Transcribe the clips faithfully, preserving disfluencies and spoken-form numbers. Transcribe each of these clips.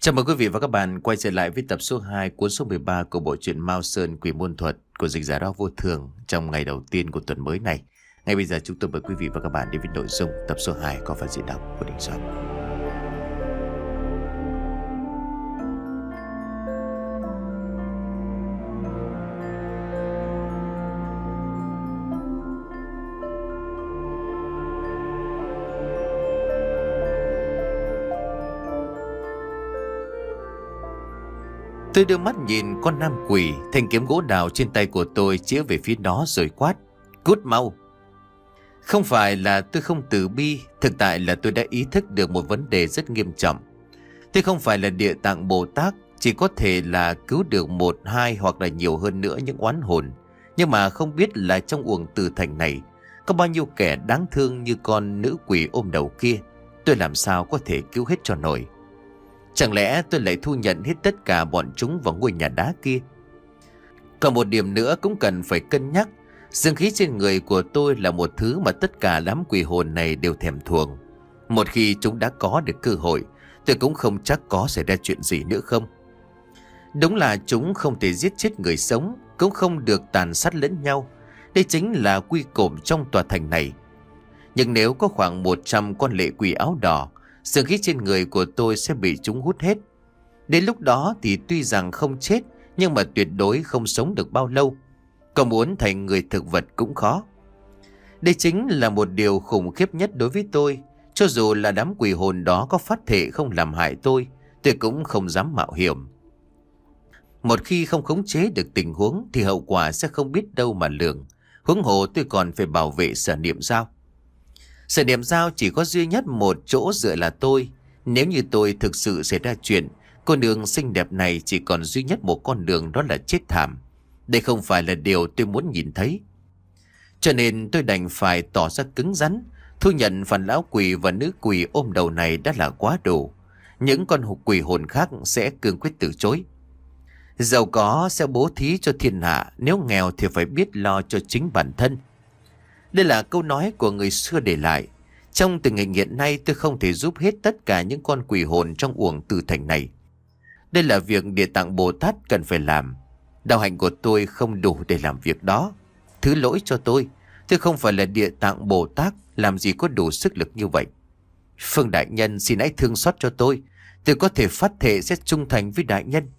Chào mừng quý vị và các bạn quay trở lại với tập số hai cuốn số mười ba của bộ truyện Mao Sơn Quỷ Môn Thuật của dịch giả Đao Vô Thường trong ngày đầu tiên của tuần mới này. Ngay bây giờ chúng tôi mời quý vị và các bạn đến với nội dung tập số hai có phần diễn đọc của Đình Soạn. Tôi đưa mắt nhìn con nam quỷ, thanh kiếm gỗ đào trên tay của tôi chĩa về phía nó rồi quát: "Cút mau!" Không phải là tôi không từ bi, thực tại là tôi đã ý thức được một vấn đề rất nghiêm trọng. Tôi không phải là Địa Tạng Bồ Tát, chỉ có thể là cứu được một, hai hoặc là nhiều hơn nữa những oán hồn. Nhưng mà không biết là trong uổng tử thành này có bao nhiêu kẻ đáng thương như con nữ quỷ ôm đầu kia. Tôi làm sao có thể cứu hết cho nổi? Chẳng lẽ tôi lại thu nhận hết tất cả bọn chúng vào ngôi nhà đá kia? Còn một điểm nữa cũng cần phải cân nhắc. Dương khí trên người của tôi là một thứ mà tất cả đám quỷ hồn này đều thèm thuồng. Một khi chúng đã có được cơ hội, tôi cũng không chắc có xảy ra chuyện gì nữa không. Đúng là chúng không thể giết chết người sống, cũng không được tàn sát lẫn nhau. Đây chính là quy củ trong tòa thành này. Nhưng nếu có khoảng một trăm con lệ quỷ áo đỏ, dương khí trên người của tôi sẽ bị chúng hút hết. Đến lúc đó thì tuy rằng không chết, nhưng mà tuyệt đối không sống được bao lâu. Còn muốn thành người thực vật cũng khó. Đây chính là một điều khủng khiếp nhất đối với tôi. Cho dù là đám quỷ hồn đó có phát thệ không làm hại tôi, tôi cũng không dám mạo hiểm. Một khi không khống chế được tình huống thì hậu quả sẽ không biết đâu mà lường. Huống hồ tôi còn phải bảo vệ Sở Niệm Giao. Sở Niệm Giao chỉ có duy nhất một chỗ dựa là tôi. Nếu như tôi thực sự xảy ra chuyện, con đường xinh đẹp này chỉ còn duy nhất một con đường, đó là chết thảm. Đây không phải là điều tôi muốn nhìn thấy. Cho nên tôi đành phải tỏ ra cứng rắn. Thu nhận phần lão quỷ và nữ quỷ ôm đầu này đã là quá đủ. Những con quỷ hồn khác sẽ cương quyết từ chối. Giàu có sẽ bố thí cho thiên hạ, nếu nghèo thì phải biết lo cho chính bản thân. Đây là câu nói của người xưa để lại. Trong tình hình hiện nay, tôi không thể giúp hết tất cả những con quỷ hồn trong uổng tử thành này. Đây là việc Địa Tạng Bồ Tát cần phải làm. Đạo hạnh của tôi không đủ để làm việc đó. Thứ lỗi cho tôi. Tôi không phải là Địa Tạng Bồ Tát, làm gì có đủ sức lực như vậy. Phương đại nhân xin hãy thương xót cho tôi. Tôi có thể phát thệ sẽ trung thành với đại nhân.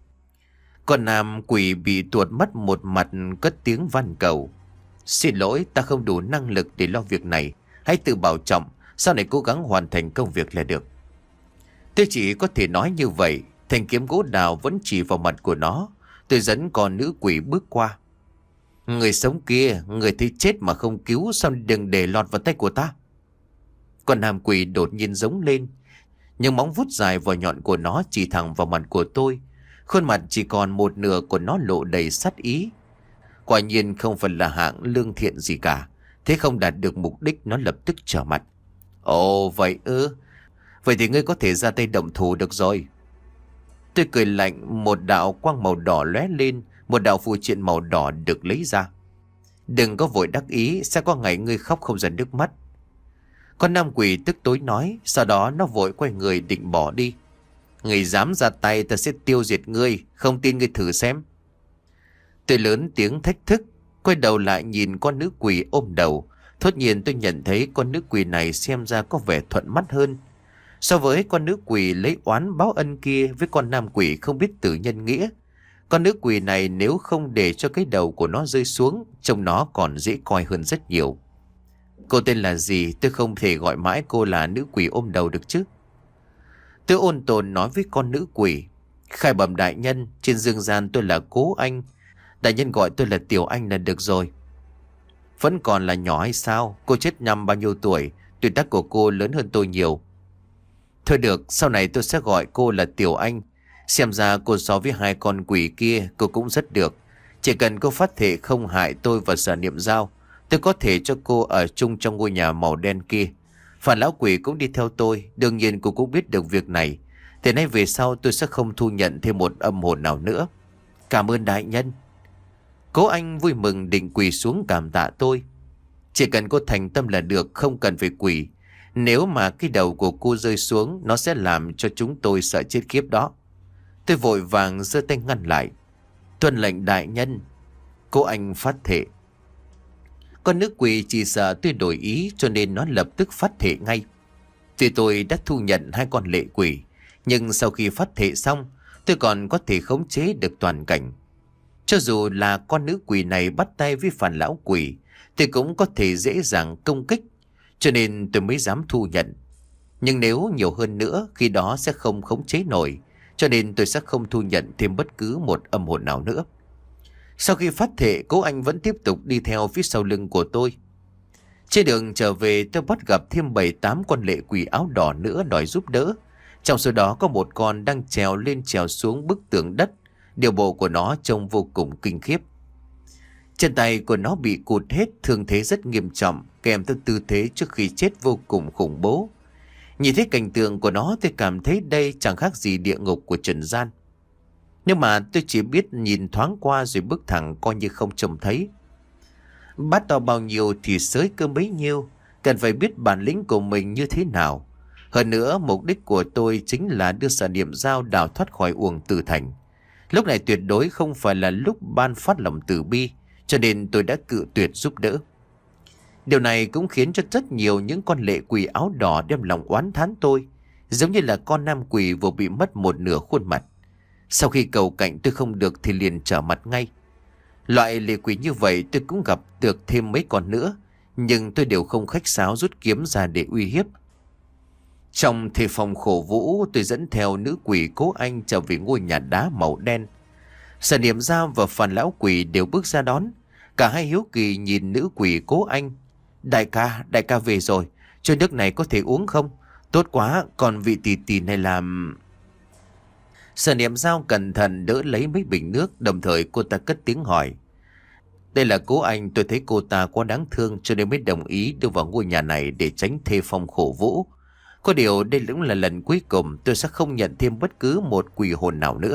Còn nam quỷ bị tuột mất một mặt, cất tiếng van cầu: "Xin lỗi, ta không đủ năng lực để lo việc này. Hãy tự bảo trọng, sau này cố gắng hoàn thành công việc là được." Tôi chỉ có thể nói như vậy. Thanh kiếm gỗ đào vẫn chỉ vào mặt của nó. Tôi dẫn con nữ quỷ bước qua. "Người sống kia, người thấy chết mà không cứu, sao đừng để lọt vào tay của ta?" Con nam quỷ đột nhiên giống lên. Nhưng móng vuốt dài và nhọn của nó chỉ thẳng vào mặt của tôi. Khuôn mặt chỉ còn một nửa của nó lộ đầy sát ý. Quả nhiên không phải là hạng lương thiện gì cả. Thế không đạt được mục đích, nó lập tức trở mặt. "Ồ vậy ư? Vậy thì ngươi có thể ra tay động thủ được rồi." Tôi cười lạnh, một đạo quang màu đỏ lóe lên, một đạo phù triện màu đỏ được lấy ra. "Đừng có vội đắc ý, sẽ có ngày ngươi khóc không ra nước mắt." Con nam quỷ tức tối nói, sau đó nó vội quay người định bỏ đi. "Ngươi dám ra tay, ta sẽ tiêu diệt ngươi, không tin ngươi thử xem." Tôi lớn tiếng thách thức, quay đầu lại nhìn con nữ quỷ ôm đầu. Thốt nhiên tôi nhận thấy con nữ quỷ này xem ra có vẻ thuận mắt hơn. So với con nữ quỷ lấy oán báo ân kia với con nam quỷ không biết tử nhân nghĩa, con nữ quỷ này nếu không để cho cái đầu của nó rơi xuống, trông nó còn dễ coi hơn rất nhiều. "Cô tên là gì? Tôi không thể gọi mãi cô là nữ quỷ ôm đầu được chứ?" Tôi ôn tồn nói với con nữ quỷ. "Khai bẩm đại nhân, trên dương gian tôi là Cố Anh. Đại nhân gọi tôi là Tiểu Anh là được rồi." "Vẫn còn là nhỏ hay sao? Cô chết năm bao nhiêu tuổi? Tuổi tác của cô lớn hơn tôi nhiều." "Thôi được, sau này tôi sẽ gọi cô là Tiểu Anh. Xem ra cô so với hai con quỷ kia cô cũng rất được. Chỉ cần cô phát thệ không hại tôi và Sở Niệm Giao, tôi có thể cho cô ở chung trong ngôi nhà màu đen kia. Phản lão quỷ cũng đi theo tôi, đương nhiên cô cũng biết được việc này. Từ nay về sau tôi sẽ không thu nhận thêm một âm hồn nào nữa. Cảm ơn đại nhân." Cố Anh vui mừng định quỳ xuống cảm tạ tôi. "Chỉ cần cô thành tâm là được, không cần phải quỳ. Nếu mà cái đầu của cô rơi xuống, nó sẽ làm cho chúng tôi sợ chết khiếp đó. Tôi vội vàng giơ tay ngăn lại. Tuân lệnh đại nhân. Cô anh phát thệ. Con nữ quỷ chỉ sợ tôi đổi ý, cho nên nó lập tức phát thệ ngay. Tuy tôi đã thu nhận hai con lệ quỷ, nhưng sau khi phát thệ xong, tôi còn có thể khống chế được toàn cảnh. Cho dù là con nữ quỷ này bắt tay với phản lão quỷ, thì cũng có thể dễ dàng công kích, cho nên tôi mới dám thu nhận. Nhưng nếu nhiều hơn nữa, khi đó sẽ không khống chế nổi, cho nên tôi sẽ không thu nhận thêm bất cứ một âm hồn nào nữa. Sau khi phát thệ, cô anh vẫn tiếp tục đi theo phía sau lưng của tôi. Trên đường trở về, tôi bắt gặp thêm bảy tám con lệ quỷ áo đỏ nữa đòi giúp đỡ. Trong số đó có một con đang trèo lên trèo xuống bức tường đất. Điều bộ của nó trông vô cùng kinh khiếp. Chân tay của nó bị cụt hết, thương thế rất nghiêm trọng, kèm theo tư thế trước khi chết vô cùng khủng bố. Nhìn thấy cảnh tượng của nó, tôi cảm thấy đây chẳng khác gì địa ngục của trần gian. Nhưng mà tôi chỉ biết nhìn thoáng qua rồi bước thẳng coi như không trông thấy. Bát to bao nhiêu thì xới cơm bấy nhiêu, cần phải biết bản lĩnh của mình như thế nào. Hơn nữa, mục đích của tôi chính là đưa Sở Niệm Dao đào thoát khỏi uổng tử thành. Lúc này tuyệt đối không phải là lúc ban phát lòng từ bi, cho nên tôi đã cự tuyệt giúp đỡ. Điều này cũng khiến cho rất nhiều những con lệ quỷ áo đỏ đem lòng oán thán tôi, giống như là con nam quỷ vừa bị mất một nửa khuôn mặt. Sau khi cầu cạnh tôi không được thì liền trở mặt ngay. Loại lệ quỷ như vậy tôi cũng gặp được thêm mấy con nữa, nhưng tôi đều không khách sáo rút kiếm ra để uy hiếp. Trong thề phòng khổ vũ, tôi dẫn theo nữ quỷ Cố Anh trở về ngôi nhà đá màu đen. Sở Niệm Dao và phản lão quỷ đều bước ra đón. Cả hai hiếu kỳ nhìn nữ quỷ Cố Anh. Đại ca, đại ca về rồi, cho nước này có thể uống không? Tốt quá, còn vị tỷ tỷ này làm... Sở Niệm Dao cẩn thận đỡ lấy mấy bình nước, đồng thời cô ta cất tiếng hỏi. Đây là Cố Anh, tôi thấy cô ta quá đáng thương cho nên mới đồng ý đưa vào ngôi nhà này để tránh thê phong khổ vũ. Có điều đây cũng là lần cuối cùng, tôi sẽ không nhận thêm bất cứ một quỷ hồn nào nữa.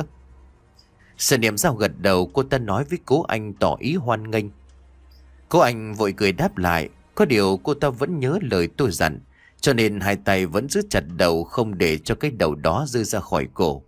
Sở Niệm Dao gật đầu, cô ta nói với Cố Anh tỏ ý hoan nghênh. Cố Anh vội cười đáp lại, có điều cô ta vẫn nhớ lời tôi dặn, cho nên hai tay vẫn giữ chặt đầu không để cho cái đầu đó rơi ra khỏi cổ.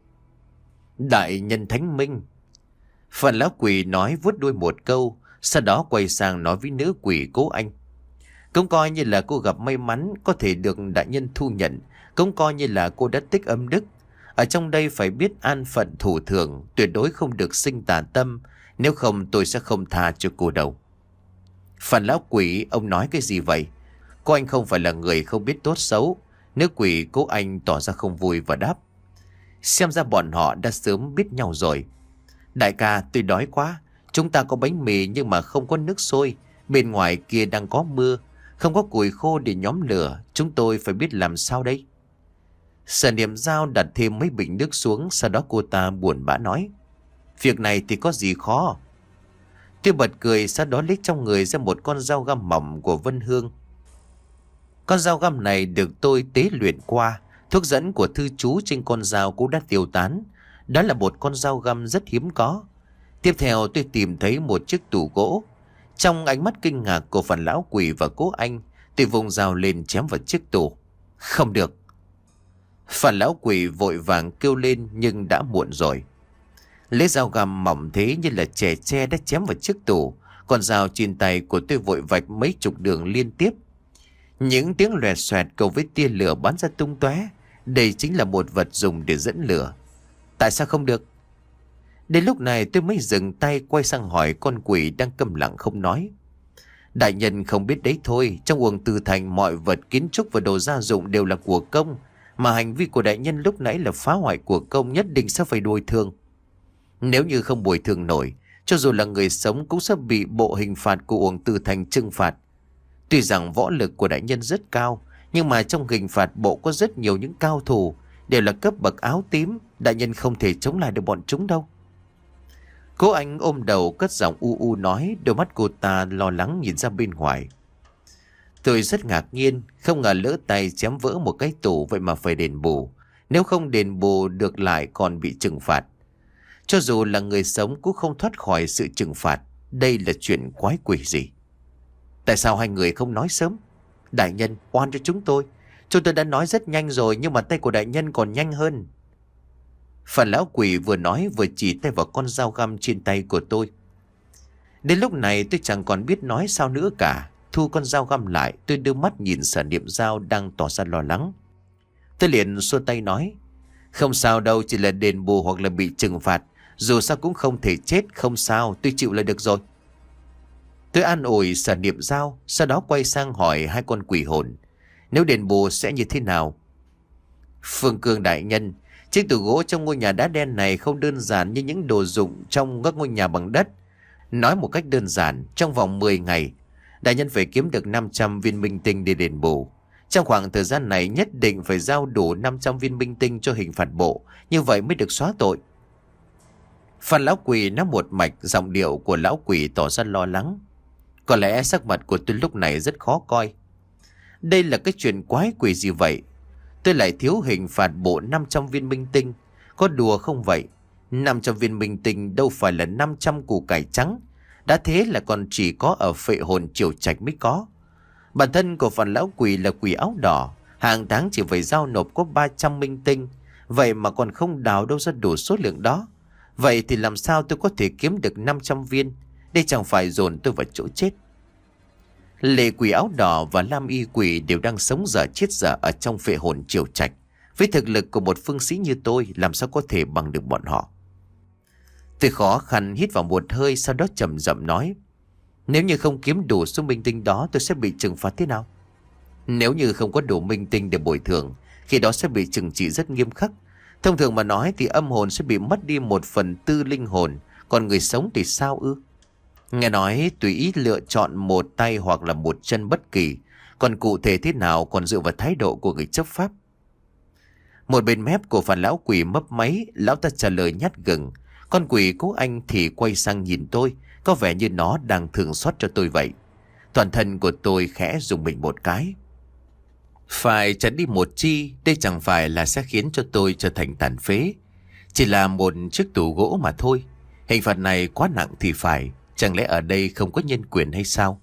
Đại nhân thánh minh. Phản lão quỷ nói vuốt đuôi một câu, sau đó quay sang nói với nữ quỷ Cố Anh. Cũng coi như là cô gặp may mắn có thể được đại nhân thu nhận, cũng coi như là cô đã tích âm đức. Ở trong đây phải biết an phận thủ thường, tuyệt đối không được sinh tà tâm, nếu không tôi sẽ không tha cho cô đâu. Phản lão quỷ, ông nói cái gì vậy? Cô anh không phải là người không biết tốt xấu. Nữ quỷ Cố Anh tỏ ra không vui và đáp. Xem ra bọn họ đã sớm biết nhau rồi. Đại ca, tôi đói quá. Chúng ta có bánh mì nhưng mà không có nước sôi. Bên ngoài kia đang có mưa, không có củi khô để nhóm lửa. Chúng tôi phải biết làm sao đây? Sở Niệm Dao đặt thêm mấy bình nước xuống, sau đó cô ta buồn bã nói. Việc này thì có gì khó. Tôi bật cười, sau đó lấy trong người ra một con dao găm mỏng của Vân Hương. Con dao găm này được tôi tế luyện qua, thuốc dẫn của thư chú trên con dao cũng đã tiêu tán. Đó là một con dao găm rất hiếm có. Tiếp theo tôi tìm thấy một chiếc tủ gỗ. Trong ánh mắt kinh ngạc của phản lão quỷ và Cố Anh, tôi vùng dao lên chém vào chiếc tủ. Không được. Phản lão quỷ vội vàng kêu lên nhưng đã muộn rồi. Lấy dao găm mỏng thế như là chẻ tre đã chém vào chiếc tủ. Con dao trên tay của tôi vội vạch mấy chục đường liên tiếp. Những tiếng loẹt xoẹt cầu với tia lửa bắn ra tung tóe. Đây chính là một vật dùng để dẫn lửa. Tại sao không được? Đến lúc này tôi mới dừng tay, quay sang hỏi con quỷ đang câm lặng không nói. Đại nhân không biết đấy thôi, trong uổng Từ Thành mọi vật kiến trúc và đồ gia dụng đều là của công, mà hành vi của đại nhân lúc nãy là phá hoại của công, nhất định sẽ phải bồi thường. Nếu như không bồi thường nổi, cho dù là người sống cũng sẽ bị bộ hình phạt của uổng Từ Thành trừng phạt. Tuy rằng võ lực của đại nhân rất cao, nhưng mà trong hình phạt bộ có rất nhiều những cao thủ, đều là cấp bậc áo tím, đại nhân không thể chống lại được bọn chúng đâu. Cố Anh ôm đầu cất giọng u u nói, đôi mắt cô ta lo lắng nhìn ra bên ngoài. Tôi rất ngạc nhiên, không ngờ lỡ tay chém vỡ một cái tủ vậy mà phải đền bù. Nếu không đền bù được lại còn bị trừng phạt. Cho dù là người sống cũng không thoát khỏi sự trừng phạt. Đây là chuyện quái quỷ gì? Tại sao hai người không nói sớm? Đại nhân, oan cho chúng tôi. Chúng tôi đã nói rất nhanh rồi, nhưng mà tay của đại nhân còn nhanh hơn. Phần lão quỷ vừa nói vừa chỉ tay vào con dao găm trên tay của tôi. Đến lúc này tôi chẳng còn biết nói sao nữa cả. Thu con dao găm lại, tôi đưa mắt nhìn Sở Niệm Dao đang tỏ ra lo lắng. Tôi liền xua tay nói: không sao đâu, chỉ là đền bù hoặc là bị trừng phạt. Dù sao cũng không thể chết, không sao, tôi chịu là được rồi. Tôi an ủi Sở Niệm Dao, sau đó quay sang hỏi hai con quỷ hồn: nếu đền bù sẽ như thế nào? Phương Cương đại nhân, chiếc tủ gỗ trong ngôi nhà đá đen này không đơn giản như những đồ dụng trong các ngôi nhà bằng đất. Nói một cách đơn giản, trong vòng mười ngày, đại nhân phải kiếm được năm trăm viên minh tinh để đền bù. Trong khoảng thời gian này nhất định phải giao đủ năm trăm viên minh tinh cho hình phạt bộ, như vậy mới được xóa tội. Phan lão quỷ nói một mạch, giọng điệu của lão quỷ tỏ ra lo lắng. Có lẽ sắc mặt của tôi lúc này rất khó coi. Đây là cái chuyện quái quỷ gì vậy? Tôi lại thiếu hình phạt bộ năm trăm viên minh tinh. Có đùa không vậy? năm trăm viên minh tinh đâu phải là năm trăm củ cải trắng. Đã thế là còn chỉ có ở Phệ Hồn Triều Trạch mới có. Bản thân của phần lão quỷ là quỷ áo đỏ, hàng tháng chỉ phải giao nộp có ba trăm minh tinh. Vậy mà còn không đào đâu ra đủ số lượng đó. Vậy thì làm sao tôi có thể kiếm được năm trăm viên? Đây chẳng phải dồn tôi vào chỗ chết. Lệ quỷ áo đỏ và lam y quỷ đều đang sống dở chết dở ở trong Phệ Hồn Triều Trạch. Với thực lực của một phương sĩ như tôi, làm sao có thể bằng được bọn họ? Tôi khó khăn hít vào một hơi, sau đó chậm rậm nói: nếu như không kiếm đủ số minh tinh đó, tôi sẽ bị trừng phạt thế nào? Nếu như không có đủ minh tinh để bồi thường, khi đó sẽ bị trừng trị rất nghiêm khắc. Thông thường mà nói thì âm hồn sẽ bị mất đi một phần tư linh hồn, còn người sống thì sao ư? Nghe nói tùy ý lựa chọn một tay hoặc là một chân bất kỳ, còn cụ thể thế nào còn dựa vào thái độ của người chấp pháp. Một bên mép của phản lão quỷ mấp máy, lão ta trả lời nhát gừng. Con quỷ cố anh thì quay sang nhìn tôi, có vẻ như nó đang thương xót cho tôi vậy. Toàn thân của tôi khẽ rùng mình một cái. Phải chặt đi một chi, đây chẳng phải là sẽ khiến cho tôi trở thành tàn phế. Chỉ là một chiếc tủ gỗ mà thôi. Hình phạt này quá nặng thì phải. Chẳng lẽ ở đây không có nhân quyền hay sao?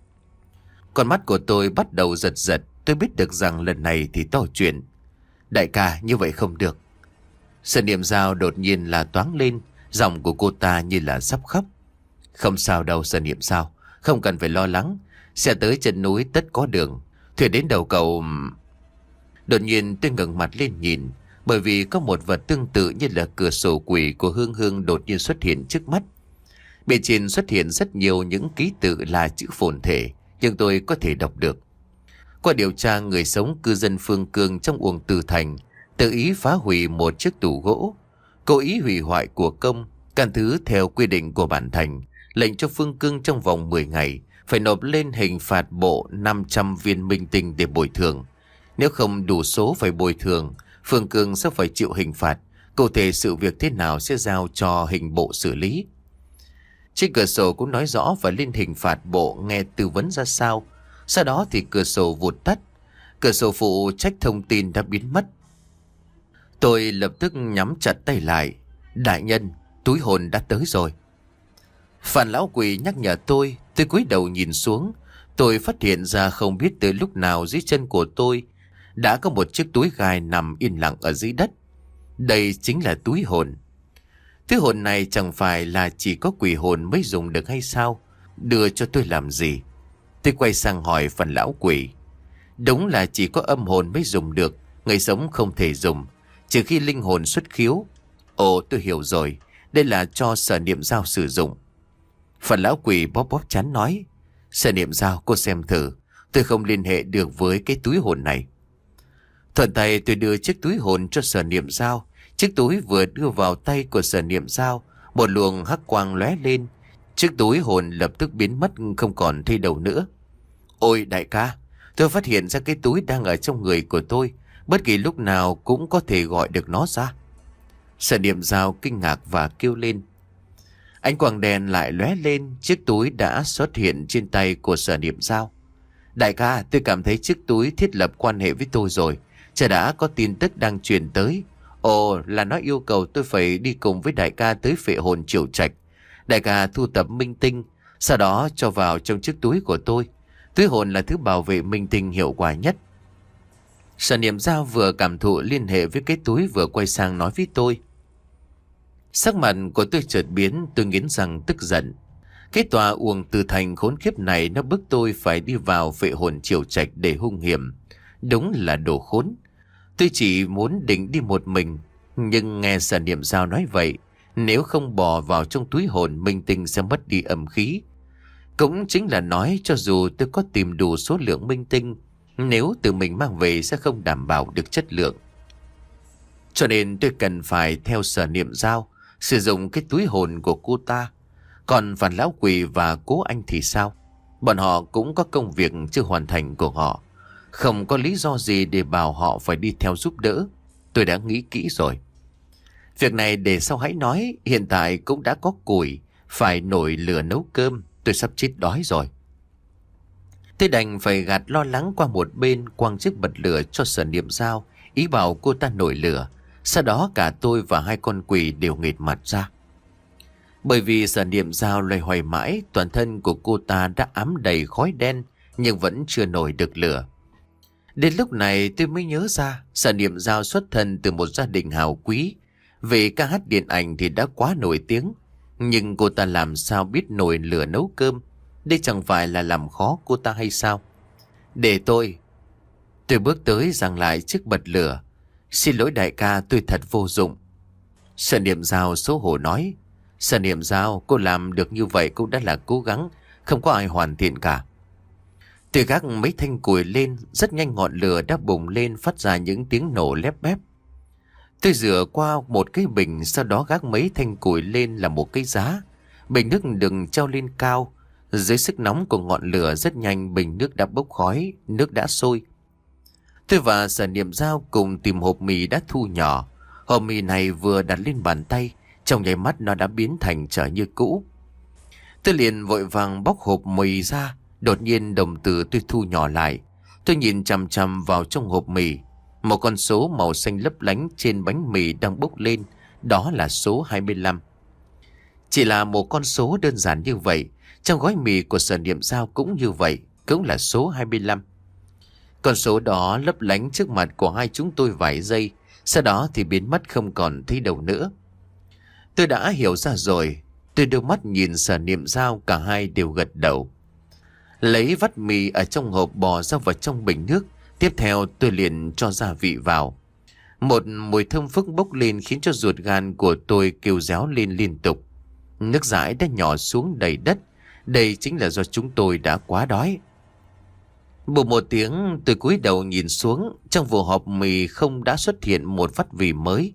Con mắt của tôi bắt đầu giật giật. Tôi biết được rằng lần này thì to chuyện. Đại ca, như vậy không được. Sở Niệm Dao đột nhiên là toáng lên, giọng của cô ta như là sắp khóc. Không sao đâu Sở Niệm Dao, không cần phải lo lắng. Sẽ tới chân núi tất có đường. Thuyền đến đầu cầu... Đột nhiên tôi ngẩng mặt lên nhìn, bởi vì có một vật tương tự như là cửa sổ quỷ của Hương Hương đột nhiên xuất hiện trước mắt. Bên trên xuất hiện rất nhiều những ký tự là chữ phồn thể, nhưng tôi có thể đọc được. Qua điều tra, người sống cư dân Phương Cương trong Uông Từ Thành tự ý phá hủy một chiếc tủ gỗ, cố ý hủy hoại của công, can thứ theo quy định của bản thành, lệnh cho Phương Cương trong vòng mười ngày phải nộp lên hình phạt bộ năm trăm viên minh tinh để bồi thường. Nếu không đủ số phải bồi thường, Phương Cương sẽ phải chịu hình phạt. Cụ thể sự việc thế nào sẽ giao cho hình bộ xử lý. Trên cửa sổ cũng nói rõ và lên hình phạt bộ nghe tư vấn ra sao. Sau đó thì cửa sổ vụt tắt. Cửa sổ phụ trách thông tin đã biến mất. Tôi lập tức nhắm chặt tay lại. Đại nhân, túi hồn đã tới rồi. Phản lão quỷ nhắc nhở tôi. Tôi cúi đầu nhìn xuống. Tôi phát hiện ra không biết từ lúc nào dưới chân của tôi đã có một chiếc túi gai nằm yên lặng ở dưới đất. Đây chính là túi hồn. Thứ hồn này chẳng phải là chỉ có quỷ hồn mới dùng được hay sao? Đưa cho tôi làm gì? Tôi quay sang hỏi phần lão quỷ. Đúng là chỉ có âm hồn mới dùng được, người sống không thể dùng, trừ khi linh hồn xuất khiếu. Ồ, tôi hiểu rồi, đây là cho Sở Niệm Dao sử dụng. Phần lão quỷ bóp bóp chán nói. Sở Niệm Dao, cô xem thử, tôi không liên hệ được với cái túi hồn này. Thuận tay tôi đưa chiếc túi hồn cho Sở Niệm Dao. Chiếc túi vừa đưa vào tay của Sở Niệm Dao, một luồng hắc quang lóe lên. Chiếc túi hồn lập tức biến mất, không còn thấy đâu nữa. Ôi đại ca, tôi phát hiện ra cái túi đang ở trong người của tôi, bất kỳ lúc nào cũng có thể gọi được nó ra. Sở Niệm Dao kinh ngạc và kêu lên. Ánh quang đèn lại lóe lên, chiếc túi đã xuất hiện trên tay của Sở Niệm Dao. Đại ca, tôi cảm thấy chiếc túi thiết lập quan hệ với tôi rồi. Chả đã có tin tức đang truyền tới. Ồ, là nó yêu cầu tôi phải đi cùng với đại ca tới Phệ Hồn Triều Trạch. Đại ca thu tập minh tinh, sau đó cho vào trong chiếc túi của tôi. Túi hồn là thứ bảo vệ minh tinh hiệu quả nhất. Sở Niệm Giao vừa cảm thụ liên hệ với cái túi vừa quay sang nói với tôi. Sắc mặt của tôi chợt biến, tôi nghiến răng tức giận. Cái tòa uổng từ thành khốn kiếp này nó bức tôi phải đi vào vệ hồn triều trạch để hung hiểm. Đúng là đồ khốn. Tôi chỉ muốn định đi một mình, nhưng nghe Sở Niệm Giao nói vậy, nếu không bỏ vào trong túi hồn minh tinh sẽ mất đi âm khí. Cũng chính là nói cho dù tôi có tìm đủ số lượng minh tinh, nếu tự mình mang về sẽ không đảm bảo được chất lượng. Cho nên tôi cần phải theo Sở Niệm Giao, sử dụng cái túi hồn của cô ta. Còn Phản Lão Quỷ và Cố Anh thì sao? Bọn họ cũng có công việc chưa hoàn thành của họ, không có lý do gì để bảo họ phải đi theo giúp đỡ. Tôi đã nghĩ kỹ rồi. Việc này để sau hãy nói, hiện tại cũng đã có củi, phải nổi lửa nấu cơm, tôi sắp chết đói rồi. Tôi đành phải gạt lo lắng qua một bên, quăng chiếc bật lửa cho Sở Niệm Giao, ý bảo cô ta nổi lửa. Sau đó cả tôi và hai con quỷ đều nghệt mặt ra. Bởi vì Sở Niệm Giao loay hoay mãi, toàn thân của cô ta đã ám đầy khói đen, nhưng vẫn chưa nổi được lửa. Đến lúc này tôi mới nhớ ra, Sở Niệm Giao xuất thân từ một gia đình hào quý. Về ca hát điện ảnh thì đã quá nổi tiếng, nhưng cô ta làm sao biết nổi lửa nấu cơm? Đây chẳng phải là làm khó cô ta hay sao? Để tôi Tôi bước tới giằng lại chiếc bật lửa. Xin lỗi đại ca, tôi thật vô dụng. Sở Niệm Giao xấu hổ nói. Sở Niệm Giao, cô làm được như vậy cũng đã là cố gắng, không có ai hoàn thiện cả. Tôi gác mấy thanh củi lên, rất nhanh ngọn lửa đã bùng lên, phát ra những tiếng nổ lép bép. Tôi rửa qua một cái bình, sau đó gác mấy thanh củi lên là một cái giá. Bình nước đừng treo lên cao. Dưới sức nóng của ngọn lửa rất nhanh bình nước đã bốc khói, nước đã sôi. Tôi và Sở Niệm Giao cùng tìm hộp mì đã thu nhỏ. Hộp mì này vừa đặt lên bàn tay, trong nháy mắt nó đã biến thành trở như cũ. Tôi liền vội vàng bóc hộp mì ra. Đột nhiên đồng tử tôi thu nhỏ lại. Tôi nhìn chằm chằm vào trong hộp mì. Một con số màu xanh lấp lánh trên bánh mì đang bốc lên. Đó là số hai mươi lăm. Chỉ là một con số đơn giản như vậy, trong gói mì của Sở Niệm Giao cũng như vậy, cũng là số hai mươi lăm. Con số đó lấp lánh trước mặt của hai chúng tôi vài giây, sau đó thì biến mất không còn thấy đâu nữa. Tôi đã hiểu ra rồi. Tôi đưa mắt nhìn Sở Niệm Giao, cả hai đều gật đầu. Lấy vắt mì ở trong hộp bò ra vào trong bình nước. Tiếp theo tôi liền cho gia vị vào. Một mùi thơm phức bốc lên khiến cho ruột gan của tôi kêu réo lên liên tục. Nước dãi đã nhỏ xuống đầy đất. Đây chính là do chúng tôi đã quá đói. Bụp một tiếng, tôi cúi đầu nhìn xuống. Trong vụ hộp mì không đã xuất hiện một vắt mì mới.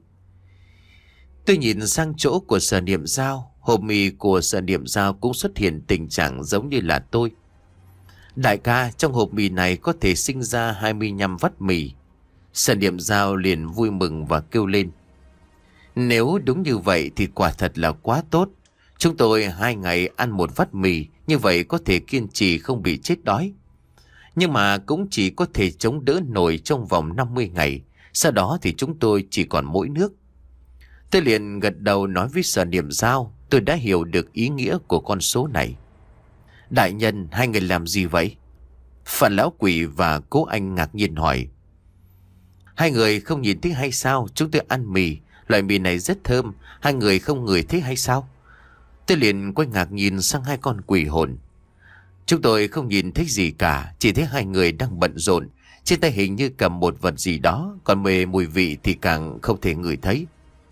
Tôi nhìn sang chỗ của Sở Niệm Giao. Hộp mì của Sở Niệm Giao cũng xuất hiện tình trạng giống như là tôi. Đại ca, trong hộp mì này có thể sinh ra hai mươi lăm vắt mì. Sở Niệm Giao liền vui mừng và kêu lên. Nếu đúng như vậy thì quả thật là quá tốt. Chúng tôi hai ngày ăn một vắt mì, như vậy có thể kiên trì không bị chết đói. Nhưng mà cũng chỉ có thể chống đỡ nổi trong vòng năm mươi ngày. Sau đó thì chúng tôi chỉ còn mỗi nước. Tôi liền gật đầu nói với Sở Niệm Giao. Tôi đã hiểu được ý nghĩa của con số này. Đại nhân, hai người làm gì vậy? Phản Lão Quỷ và Cố Anh ngạc nhiên hỏi. Hai người không nhìn thấy hay sao? Chúng tôi ăn mì, loại mì này rất thơm. Hai người không ngửi thấy hay sao? Tôi liền quay ngạc nhìn sang hai con quỷ hồn. Chúng tôi không nhìn thấy gì cả, chỉ thấy hai người đang bận rộn. Trên tay hình như cầm một vật gì đó, còn về mùi vị thì càng không thể ngửi thấy.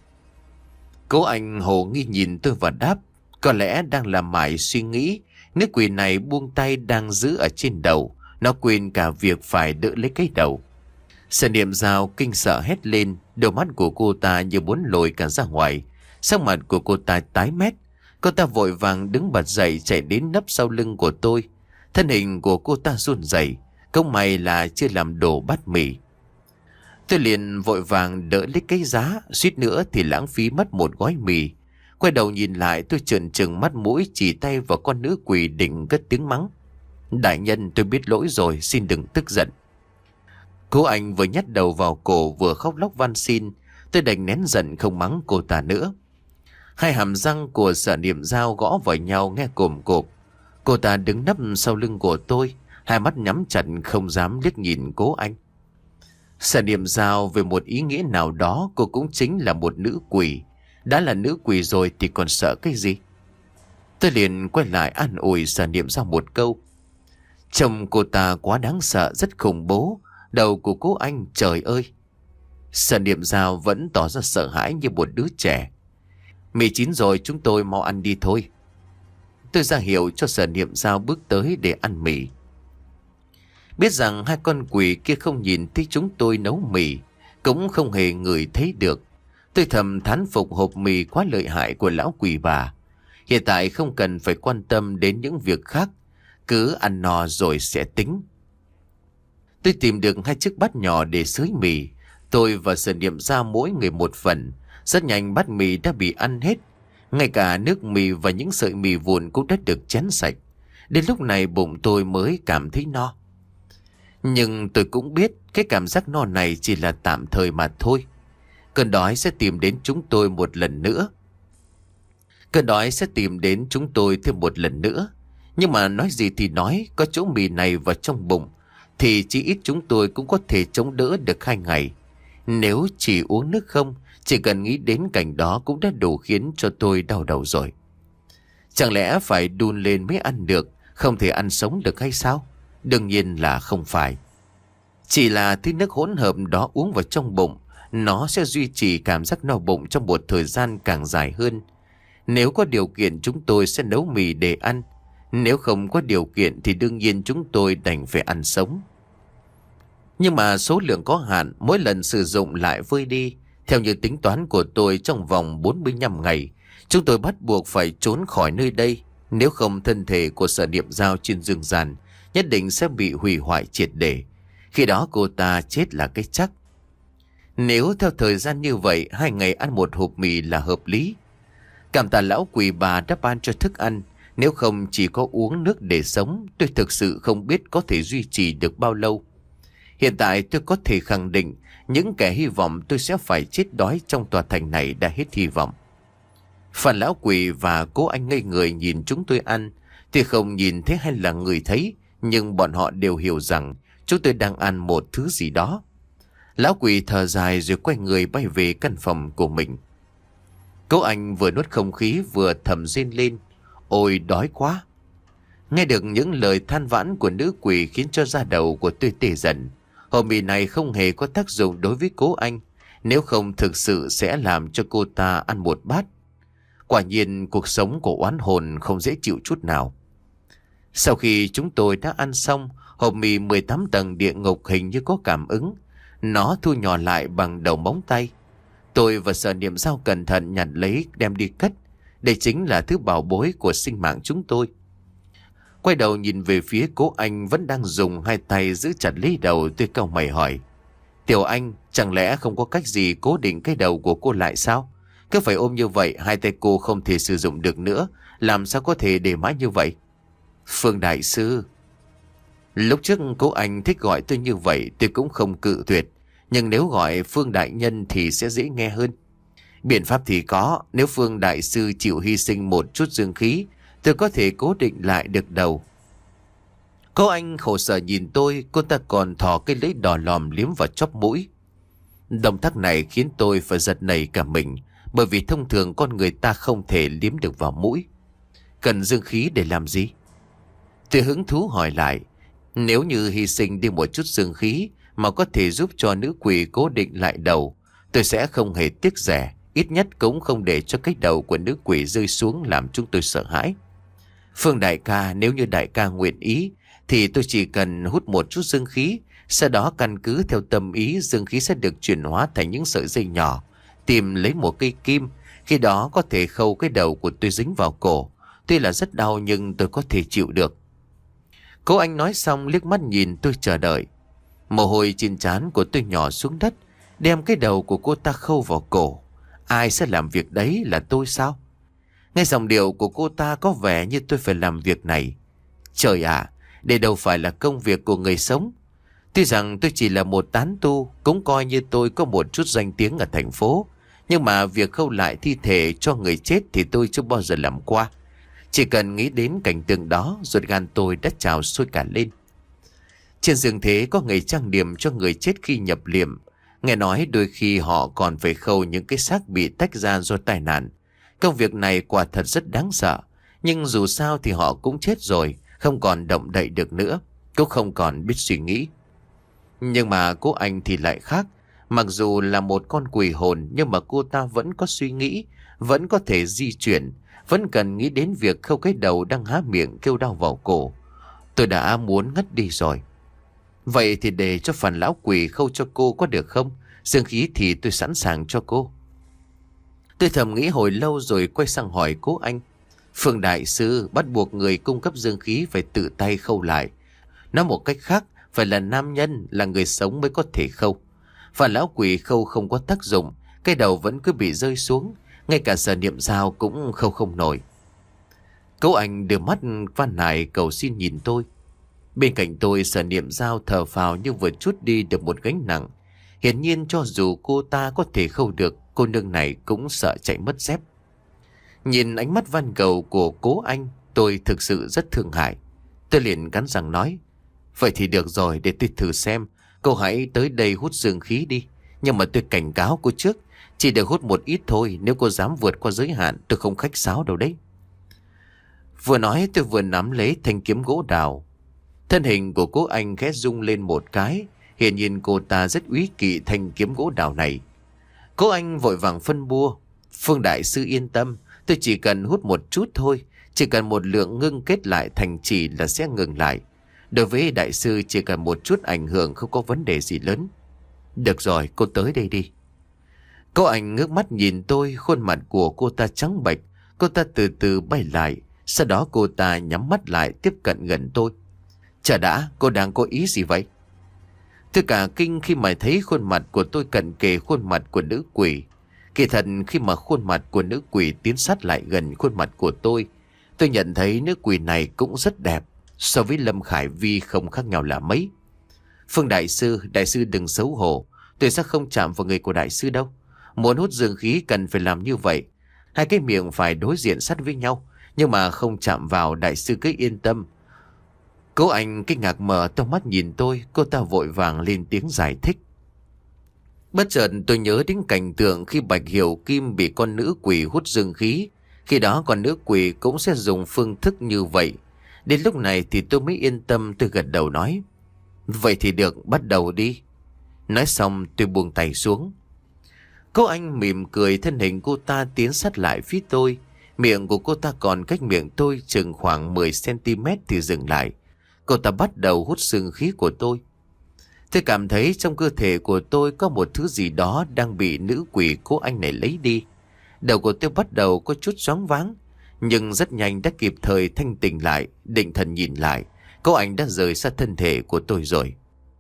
Cố Anh hồ nghi nhìn tôi và đáp. Có lẽ đang làm mải suy nghĩ. Nữ quỷ này buông tay đang giữ ở trên đầu. Nó quên cả việc phải đỡ lấy cái đầu. Sở Niệm Giao kinh sợ hét lên. Đôi mắt của cô ta như muốn lồi cả ra ngoài. Sắc mặt của cô ta tái mét. Cô ta vội vàng đứng bật dậy chạy đến nấp sau lưng của tôi. Thân hình của cô ta run rẩy. Không may là chưa làm đổ bát mì. Tôi liền vội vàng đỡ lấy cái giá. Suýt nữa thì lãng phí mất một gói mì. Quay đầu nhìn lại, tôi trợn trừng mắt mũi chỉ tay vào con nữ quỷ định cất tiếng mắng. Đại nhân, tôi biết lỗi rồi, xin đừng tức giận. Cô Anh vừa nhét đầu vào cổ vừa khóc lóc van xin. Tôi đành nén giận không mắng cô ta nữa. Hai hàm răng của Sở Niệm Giao gõ vào nhau nghe cồm cộp. Cô ta đứng nấp sau lưng của tôi, hai mắt nhắm chặt không dám liếc nhìn Cố Anh. Sở niệm giao về một ý nghĩa nào đó cô cũng chính là một nữ quỷ. Đã là nữ quỷ rồi thì còn sợ cái gì? Tôi liền quay lại an ủi sở niệm giao một câu. Chồng cô ta quá đáng sợ, rất khủng bố. Đầu của cô anh, trời ơi. Sở niệm giao vẫn tỏ ra sợ hãi như một đứa trẻ. Mì chín rồi, chúng tôi mau ăn đi thôi. Tôi ra hiệu cho sở niệm giao bước tới để ăn mì. Biết rằng hai con quỷ kia không nhìn thấy chúng tôi nấu mì, cũng không hề ngửi thấy được. Tôi thầm thán phục hộp mì quá lợi hại của lão quỷ bà. Hiện tại không cần phải quan tâm đến những việc khác, cứ ăn no rồi sẽ tính. Tôi tìm được hai chiếc bát nhỏ để xới mì. Tôi và sở niệm ra mỗi người một phần. Rất nhanh bát mì đã bị ăn hết. Ngay cả nước mì và những sợi mì vụn cũng đã được chén sạch. Đến lúc này bụng tôi mới cảm thấy no. Nhưng tôi cũng biết cái cảm giác no này chỉ là tạm thời mà thôi. Cơn đói sẽ tìm đến chúng tôi một lần nữa. Cơn đói sẽ tìm đến chúng tôi thêm một lần nữa. Nhưng mà nói gì thì nói, có chỗ mì này vào trong bụng thì chỉ ít chúng tôi cũng có thể chống đỡ được hai ngày. Nếu chỉ uống nước không, chỉ cần nghĩ đến cảnh đó cũng đã đủ khiến cho tôi đau đầu rồi. Chẳng lẽ phải đun lên mới ăn được, không thể ăn sống được hay sao? Đương nhiên là không phải. Chỉ là thứ nước hỗn hợp đó uống vào trong bụng, nó sẽ duy trì cảm giác no bụng trong một thời gian càng dài hơn. Nếu có điều kiện chúng tôi sẽ nấu mì để ăn. Nếu không có điều kiện thì đương nhiên chúng tôi đành phải ăn sống. Nhưng mà số lượng có hạn, mỗi lần sử dụng lại vơi đi. Theo như tính toán của tôi, trong vòng bốn mươi lăm ngày, chúng tôi bắt buộc phải trốn khỏi nơi đây. Nếu không, thân thể của sở niệm giao trên dương gian nhất định sẽ bị hủy hoại triệt để. Khi đó cô ta chết là cái chắc. Nếu theo thời gian như vậy, hai ngày ăn một hộp mì là hợp lý. Cảm tạ lão quỷ bà đã ban cho thức ăn. Nếu không chỉ có uống nước để sống, tôi thực sự không biết có thể duy trì được bao lâu. Hiện tại tôi có thể khẳng định những kẻ hy vọng tôi sẽ phải chết đói trong tòa thành này đã hết hy vọng. Phần lão quỷ và cô anh ngây người nhìn chúng tôi ăn, thì không nhìn thấy hay là người thấy, nhưng bọn họ đều hiểu rằng chúng tôi đang ăn một thứ gì đó. Lão quỷ thở dài rồi quay người bay về căn phòng của mình. Cô anh vừa nuốt không khí vừa thầm rên lên. Ôi đói quá. Nghe được những lời than vãn của nữ quỷ khiến cho da đầu của tôi tê dần. Hộp mì này không hề có tác dụng đối với cố anh. Nếu không thực sự sẽ làm cho cô ta ăn một bát. Quả nhiên cuộc sống của oán hồn không dễ chịu chút nào. Sau khi chúng tôi đã ăn xong, hộp mì mười tám tầng địa ngục hình như có cảm ứng. Nó thu nhỏ lại bằng đầu móng tay. Tôi và sở niệm giao cẩn thận nhặt lấy đem đi cất. Đây chính là thứ bảo bối của sinh mạng chúng tôi. Quay đầu nhìn về phía cố anh vẫn đang dùng hai tay giữ chặt lấy đầu, tôi cau mày hỏi. Tiểu Anh, chẳng lẽ không có cách gì cố định cái đầu của cô lại sao? Cứ phải ôm như vậy, hai tay cô không thể sử dụng được nữa. Làm sao có thể để mãi như vậy? Phương Đại Sư. Lúc trước cố anh thích gọi tôi như vậy, tôi cũng không cự tuyệt. Nhưng nếu gọi Phương Đại Nhân thì sẽ dễ nghe hơn. Biện pháp thì có, nếu Phương Đại Sư chịu hy sinh một chút dương khí, tôi có thể cố định lại được đầu. Cô anh khổ sở nhìn tôi, cô ta còn thò cái lưỡi đỏ lòm liếm vào chóp mũi. Động tác này khiến tôi phải giật nảy cả mình, bởi vì thông thường con người ta không thể liếm được vào mũi. Cần dương khí để làm gì? Tôi hứng thú hỏi lại, nếu như hy sinh đi một chút dương khí mà có thể giúp cho nữ quỷ cố định lại đầu, tôi sẽ không hề tiếc rẻ, ít nhất cũng không để cho cái đầu của nữ quỷ rơi xuống làm chúng tôi sợ hãi. Phương đại ca, nếu như đại ca nguyện ý, thì tôi chỉ cần hút một chút dương khí, sau đó căn cứ theo tâm ý, dương khí sẽ được chuyển hóa thành những sợi dây nhỏ, tìm lấy một cây kim, khi đó có thể khâu cái đầu của tôi dính vào cổ. Tuy là rất đau nhưng tôi có thể chịu được. Cô anh nói xong liếc mắt nhìn tôi chờ đợi. Mồ hôi trên trán của tôi nhỏ xuống đất, đem cái đầu của cô ta khâu vào cổ. Ai sẽ làm việc đấy, là tôi sao? Nghe giọng điệu của cô ta có vẻ như tôi phải làm việc này. Trời ạ, đây đâu phải là công việc của người sống. Tuy rằng tôi chỉ là một tán tu, cũng coi như tôi có một chút danh tiếng ở thành phố. Nhưng mà việc khâu lại thi thể cho người chết thì tôi chưa bao giờ làm qua. Chỉ cần nghĩ đến cảnh tượng đó, ruột gan tôi đã trào sôi cả lên. Trên giường thế có người trang điểm cho người chết khi nhập liệm. Nghe nói đôi khi họ còn phải khâu những cái xác bị tách ra do tai nạn. Công việc này quả thật rất đáng sợ. Nhưng dù sao thì họ cũng chết rồi, không còn động đậy được nữa, cũng không còn biết suy nghĩ. Nhưng mà cô anh thì lại khác. Mặc dù là một con quỷ hồn, nhưng mà cô ta vẫn có suy nghĩ, vẫn có thể di chuyển, vẫn cần nghĩ đến việc khâu cái đầu đang há miệng kêu đau vào cổ. Tôi đã muốn ngất đi rồi. Vậy thì để cho phần lão quỷ khâu cho cô có được không? Dương khí thì tôi sẵn sàng cho cô. Tôi thầm nghĩ hồi lâu rồi quay sang hỏi cố anh. Phương đại sư bắt buộc người cung cấp dương khí phải tự tay khâu lại. Nói một cách khác, phải là nam nhân, là người sống mới có thể khâu. Và lão quỷ khâu không có tác dụng, cái đầu vẫn cứ bị rơi xuống, ngay cả sở niệm dao cũng khâu không nổi. Cố anh đưa mắt van nài cầu xin nhìn tôi. Bên cạnh tôi sở niệm dao thở phào như vừa trút đi được một gánh nặng. Hiển nhiên cho dù cô ta có thể khâu được, cô nương này cũng sợ chạy mất dép. Nhìn ánh mắt van cầu của cố anh, tôi thực sự rất thương hại. Tôi liền cắn răng nói, vậy thì được rồi, để tôi thử xem. Cô hãy tới đây hút dương khí đi. Nhưng mà tôi cảnh cáo cô trước, chỉ được hút một ít thôi. Nếu cô dám vượt qua giới hạn, tôi không khách sáo đâu đấy. Vừa nói tôi vừa nắm lấy thanh kiếm gỗ đào. Thân hình của cô anh khẽ rung lên một cái. Hiển nhiên cô ta rất úy kỵ thanh kiếm gỗ đào này. Cô anh vội vàng phân bua. Phương đại sư yên tâm, tôi chỉ cần hút một chút thôi. Chỉ cần một lượng ngưng kết lại thành chỉ là sẽ ngừng lại. Đối với đại sư chỉ cần một chút ảnh hưởng, không có vấn đề gì lớn. Được rồi, cô tới đây đi. Cô anh ngước mắt nhìn tôi, khuôn mặt của cô ta trắng bệch. Cô ta từ từ bay lại. Sau đó cô ta nhắm mắt lại tiếp cận gần tôi. Chả đã, cô đang có ý gì vậy? Tôi cả kinh khi mà thấy khuôn mặt của tôi cận kề khuôn mặt của nữ quỷ. Kỳ thật khi mà khuôn mặt của nữ quỷ tiến sát lại gần khuôn mặt của tôi, tôi nhận thấy nữ quỷ này cũng rất đẹp. So với Lâm Khải Vi không khác nhau là mấy. Phương đại sư, đại sư đừng xấu hổ. Tôi sẽ không chạm vào người của đại sư đâu. Muốn hút dương khí cần phải làm như vậy. Hai cái miệng phải đối diện sát với nhau, nhưng mà không chạm vào, đại sư cứ yên tâm. Cô anh kinh ngạc mở to mắt nhìn tôi. Cô ta vội vàng lên tiếng giải thích. Bất chợt tôi nhớ đến cảnh tượng khi Bạch Hiểu Kim bị con nữ quỷ hút dương khí. Khi đó con nữ quỷ cũng sẽ dùng phương thức như vậy. Đến lúc này thì tôi mới yên tâm, tôi gật đầu nói. Vậy thì được, bắt đầu đi. Nói xong tôi buông tay xuống. Cô anh mỉm cười, thân hình cô ta tiến sát lại phía tôi. Miệng của cô ta còn cách miệng tôi chừng khoảng mười xăng-ti-mét thì dừng lại. Cô ta bắt đầu hút dương khí của tôi. Tôi cảm thấy trong cơ thể của tôi có một thứ gì đó đang bị nữ quỷ cô anh này lấy đi. Đầu của tôi bắt đầu có chút choáng váng, nhưng rất nhanh đã kịp thời thanh tỉnh lại, định thần nhìn lại. Cô anh đã rời xa thân thể của tôi rồi.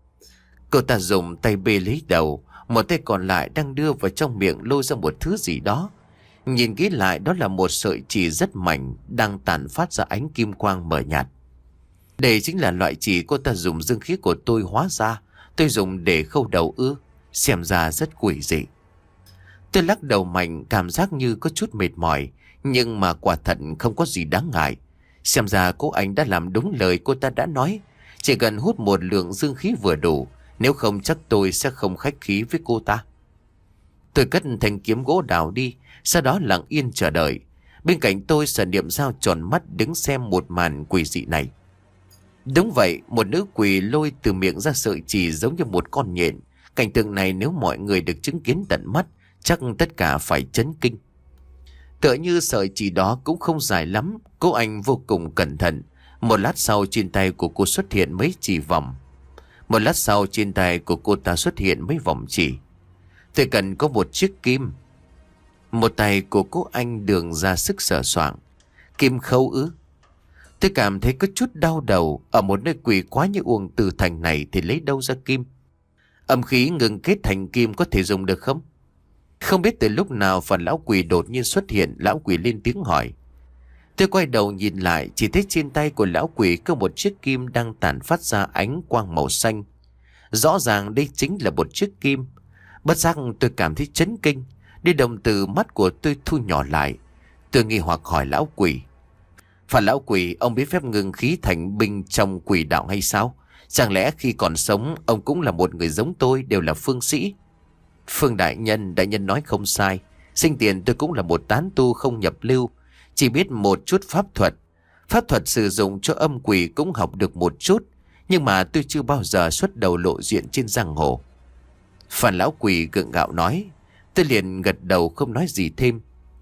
Cô ta dùng tay bê lấy đầu, một tay còn lại đang đưa vào trong miệng lôi ra một thứ gì đó. Nhìn kỹ lại, đó là một sợi chỉ rất mảnh đang tản phát ra ánh kim quang mờ nhạt. Đây chính là loại chỉ cô ta dùng dương khí của tôi hóa ra. Tôi dùng để khâu đầu ư? Xem ra rất quỷ dị. Tôi lắc đầu mạnh, cảm giác như có chút mệt mỏi, nhưng mà quả thật không có gì đáng ngại. Xem ra cô anh đã làm đúng lời cô ta đã nói. Chỉ cần hút một lượng dương khí vừa đủ, nếu không chắc tôi sẽ không khách khí với cô ta. Tôi cất thanh kiếm gỗ đào đi, sau đó lặng yên chờ đợi. Bên cạnh tôi Sở Niệm Dao tròn mắt đứng xem một màn quỷ dị này. Đúng vậy, một nữ quỷ lôi từ miệng ra sợi chỉ giống như một con nhện. Cảnh tượng này nếu mọi người được chứng kiến tận mắt, chắc tất cả phải chấn kinh. Tựa như sợi chỉ đó cũng không dài lắm. Cô anh vô cùng cẩn thận. Một lát sau trên tay của cô xuất hiện mấy chỉ vòng. Một lát sau trên tay của cô ta xuất hiện mấy vòng chỉ. Tôi cần có một chiếc kim. Một tay của cô anh đường ra sức sờ soạng. Kim khâu ư? Tôi cảm thấy có chút đau đầu. Ở một nơi quỷ quá như Uông Từ Thành này thì lấy đâu ra kim? Âm khí ngừng kết thành kim có thể dùng được không? Không biết từ lúc nào phần lão quỷ đột nhiên xuất hiện. Lão quỷ lên tiếng hỏi. Tôi quay đầu nhìn lại, chỉ thấy trên tay của lão quỷ có một chiếc kim đang tản phát ra ánh quang màu xanh. Rõ ràng đây chính là một chiếc kim. Bất giác tôi cảm thấy chấn kinh. Đi đồng từ mắt của tôi thu nhỏ lại. Tôi nghi hoặc hỏi lão quỷ. Phải lão quỷ, ông biết phép ngừng khí thành binh trong quỷ đạo hay sao? Chẳng lẽ khi còn sống ông cũng là một người giống tôi, đều là phương sĩ? Phương đại nhân, đại nhân nói không sai. Sinh tiền tôi cũng là một tán tu không nhập lưu, chỉ biết một chút pháp thuật. Pháp thuật sử dụng cho âm quỷ cũng học được một chút, nhưng mà tôi chưa bao giờ xuất đầu lộ diện trên giang hồ. Phản lão quỷ gượng gạo nói. Tôi liền gật đầu không nói gì thêm.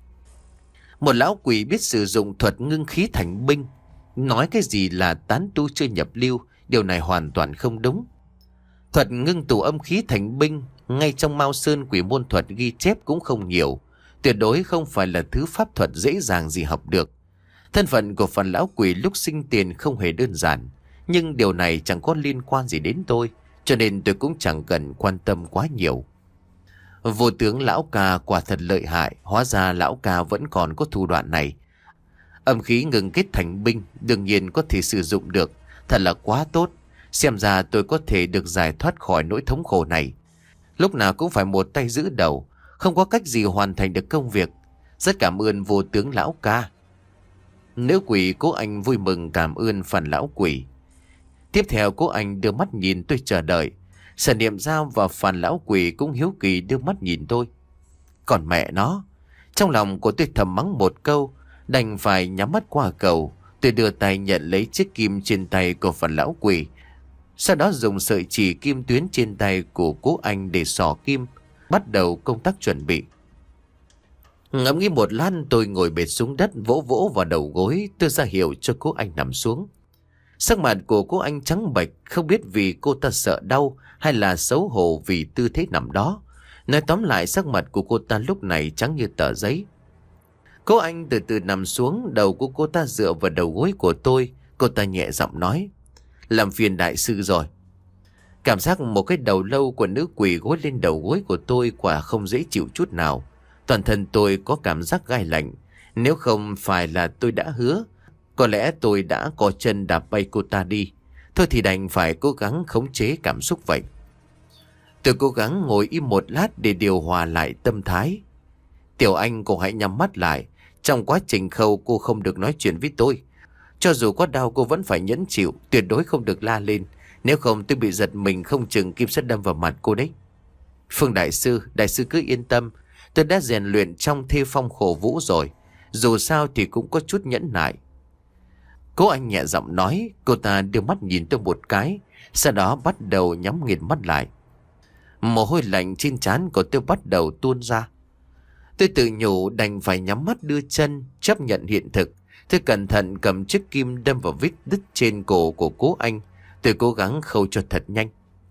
Một lão quỷ biết sử dụng thuật ngưng khí thành binh, nói cái gì là tán tu chưa nhập lưu, điều này hoàn toàn không đúng. Thuật ngưng tụ âm khí thành binh, ngay trong Mao Sơn Quỷ môn thuật ghi chép cũng không nhiều, tuyệt đối không phải là thứ pháp thuật dễ dàng gì học được. Thân phận của phần lão quỷ lúc sinh tiền không hề đơn giản, nhưng điều này chẳng có liên quan gì đến tôi, cho nên tôi cũng chẳng cần quan tâm quá nhiều. Vô tướng lão ca quả thật lợi hại, hóa ra lão ca vẫn còn có thủ đoạn này. Âm khí ngừng kết thành binh, đương nhiên có thể sử dụng được, thật là quá tốt. Xem ra tôi có thể được giải thoát khỏi nỗi thống khổ này. Lúc nào cũng phải một tay giữ đầu, không có cách gì hoàn thành được công việc. Rất cảm ơn vô tướng lão ca. Nữ quỷ Cố Anh vui mừng cảm ơn phần lão quỷ. Tiếp theo Cố Anh đưa mắt nhìn tôi chờ đợi. Sở Niệm Giao và phần lão quỷ cũng hiếu kỳ đưa mắt nhìn tôi. Còn mẹ nó, trong lòng của tôi thầm mắng một câu, đành phải nhắm mắt qua cầu. Tôi đưa tay nhận lấy chiếc kim trên tay của phần lão quỷ, sau đó dùng sợi chỉ kim tuyến trên tay của Cố Anh để xỏ kim, bắt đầu công tác chuẩn bị. Ngẫm nghĩ một lát, tôi ngồi bệt xuống đất, vỗ vỗ vào đầu gối. Tôi ra hiệu cho Cố Anh nằm xuống. Sắc mặt của Cố Anh trắng bệch, không biết vì cô ta sợ đau hay là xấu hổ vì tư thế nằm đó. Nói tóm lại, sắc mặt của cô ta lúc này trắng như tờ giấy. Cố Anh từ từ nằm xuống, đầu của cô ta dựa vào đầu gối của tôi. Cô ta nhẹ giọng nói, làm phiền đại sư rồi. Cảm giác một cái đầu lâu của nữ quỷ gối lên đầu gối của tôi quả không dễ chịu chút nào. Toàn thân tôi có cảm giác gai lạnh. Nếu không phải là tôi đã hứa, có lẽ tôi đã có chân đạp bay cô ta đi. Thôi thì đành phải cố gắng khống chế cảm xúc vậy. Tôi cố gắng ngồi im một lát để điều hòa lại tâm thái. Tiểu Anh, cô hãy nhắm mắt lại. Trong quá trình khâu cô không được nói chuyện với tôi. Cho dù có đau cô vẫn phải nhẫn chịu, tuyệt đối không được la lên. Nếu không tôi bị giật mình không chừng kim sẽ đâm vào mặt cô đấy. Phương đại sư, đại sư cứ yên tâm. Tôi đã rèn luyện trong thê phong khổ vũ rồi. Dù sao thì cũng có chút nhẫn nại. Cố Anh nhẹ giọng nói. Cô ta đưa mắt nhìn tôi một cái, sau đó bắt đầu nhắm nghiền mắt lại. Mồ hôi lạnh trên trán của tôi bắt đầu tuôn ra. Tôi tự nhủ đành phải nhắm mắt đưa chân, chấp nhận hiện thực. Tôi cẩn thận cầm chiếc kim đâm vào vết đứt trên cổ của Cố Anh. Tôi cố gắng khâu cho thật nhanh.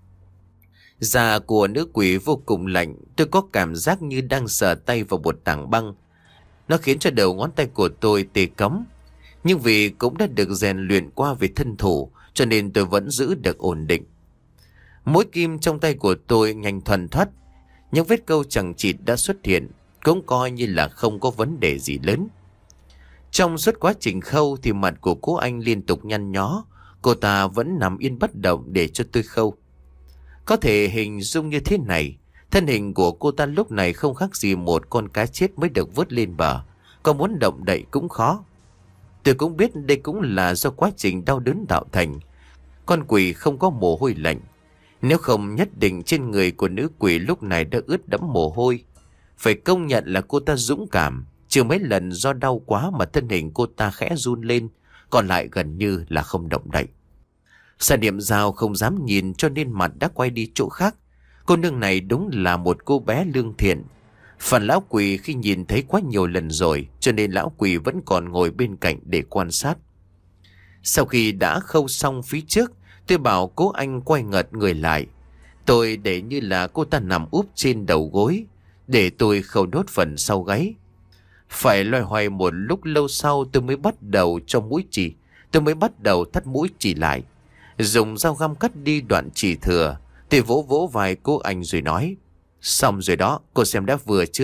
Da của nữ quỷ vô cùng lạnh. Tôi có cảm giác như đang sờ tay vào một tảng băng. Nó khiến cho đầu ngón tay của tôi tê cóng. Nhưng vì cũng đã được rèn luyện qua về thân thủ, cho nên tôi vẫn giữ được ổn định. Mũi kim trong tay của tôi nhanh thuần thoắt. Những vết câu chằng chịt đã xuất hiện, cũng coi như là không có vấn đề gì lớn. Trong suốt quá trình khâu thì mặt của Cố Anh liên tục nhăn nhó. Cô ta vẫn nằm yên bất động để cho tôi khâu. Có thể hình dung như thế này, thân hình của cô ta lúc này không khác gì một con cá chết mới được vớt lên bờ. Có muốn động đậy cũng khó. Tôi cũng biết đây cũng là do quá trình đau đớn tạo thành. Con quỷ không có mồ hôi lạnh. Nếu không nhất định trên người của nữ quỷ lúc này đã ướt đẫm mồ hôi. Phải công nhận là cô ta dũng cảm. Chưa mấy lần do đau quá mà thân hình cô ta khẽ run lên, còn lại gần như là không động đậy. Sở Niệm Giao không dám nhìn cho nên mặt đã quay đi chỗ khác. Cô nương này đúng là một cô bé lương thiện. Phần lão quỷ khi nhìn thấy quá nhiều lần rồi, cho nên lão quỷ vẫn còn ngồi bên cạnh để quan sát. Sau khi đã khâu xong phía trước, tôi bảo Cố Anh quay ngợt người lại. Tôi để như là cô ta nằm úp trên đầu gối, để tôi khâu đốt phần sau gáy. Phải loay hoay một lúc lâu sau tôi mới bắt đầu cho mũi chỉ. Tôi mới bắt đầu thắt mũi chỉ lại. Dùng dao găm cắt đi đoạn chỉ thừa. Tôi vỗ vỗ vai Cố Anh rồi nói, xong rồi đó, cô xem đã vừa chưa?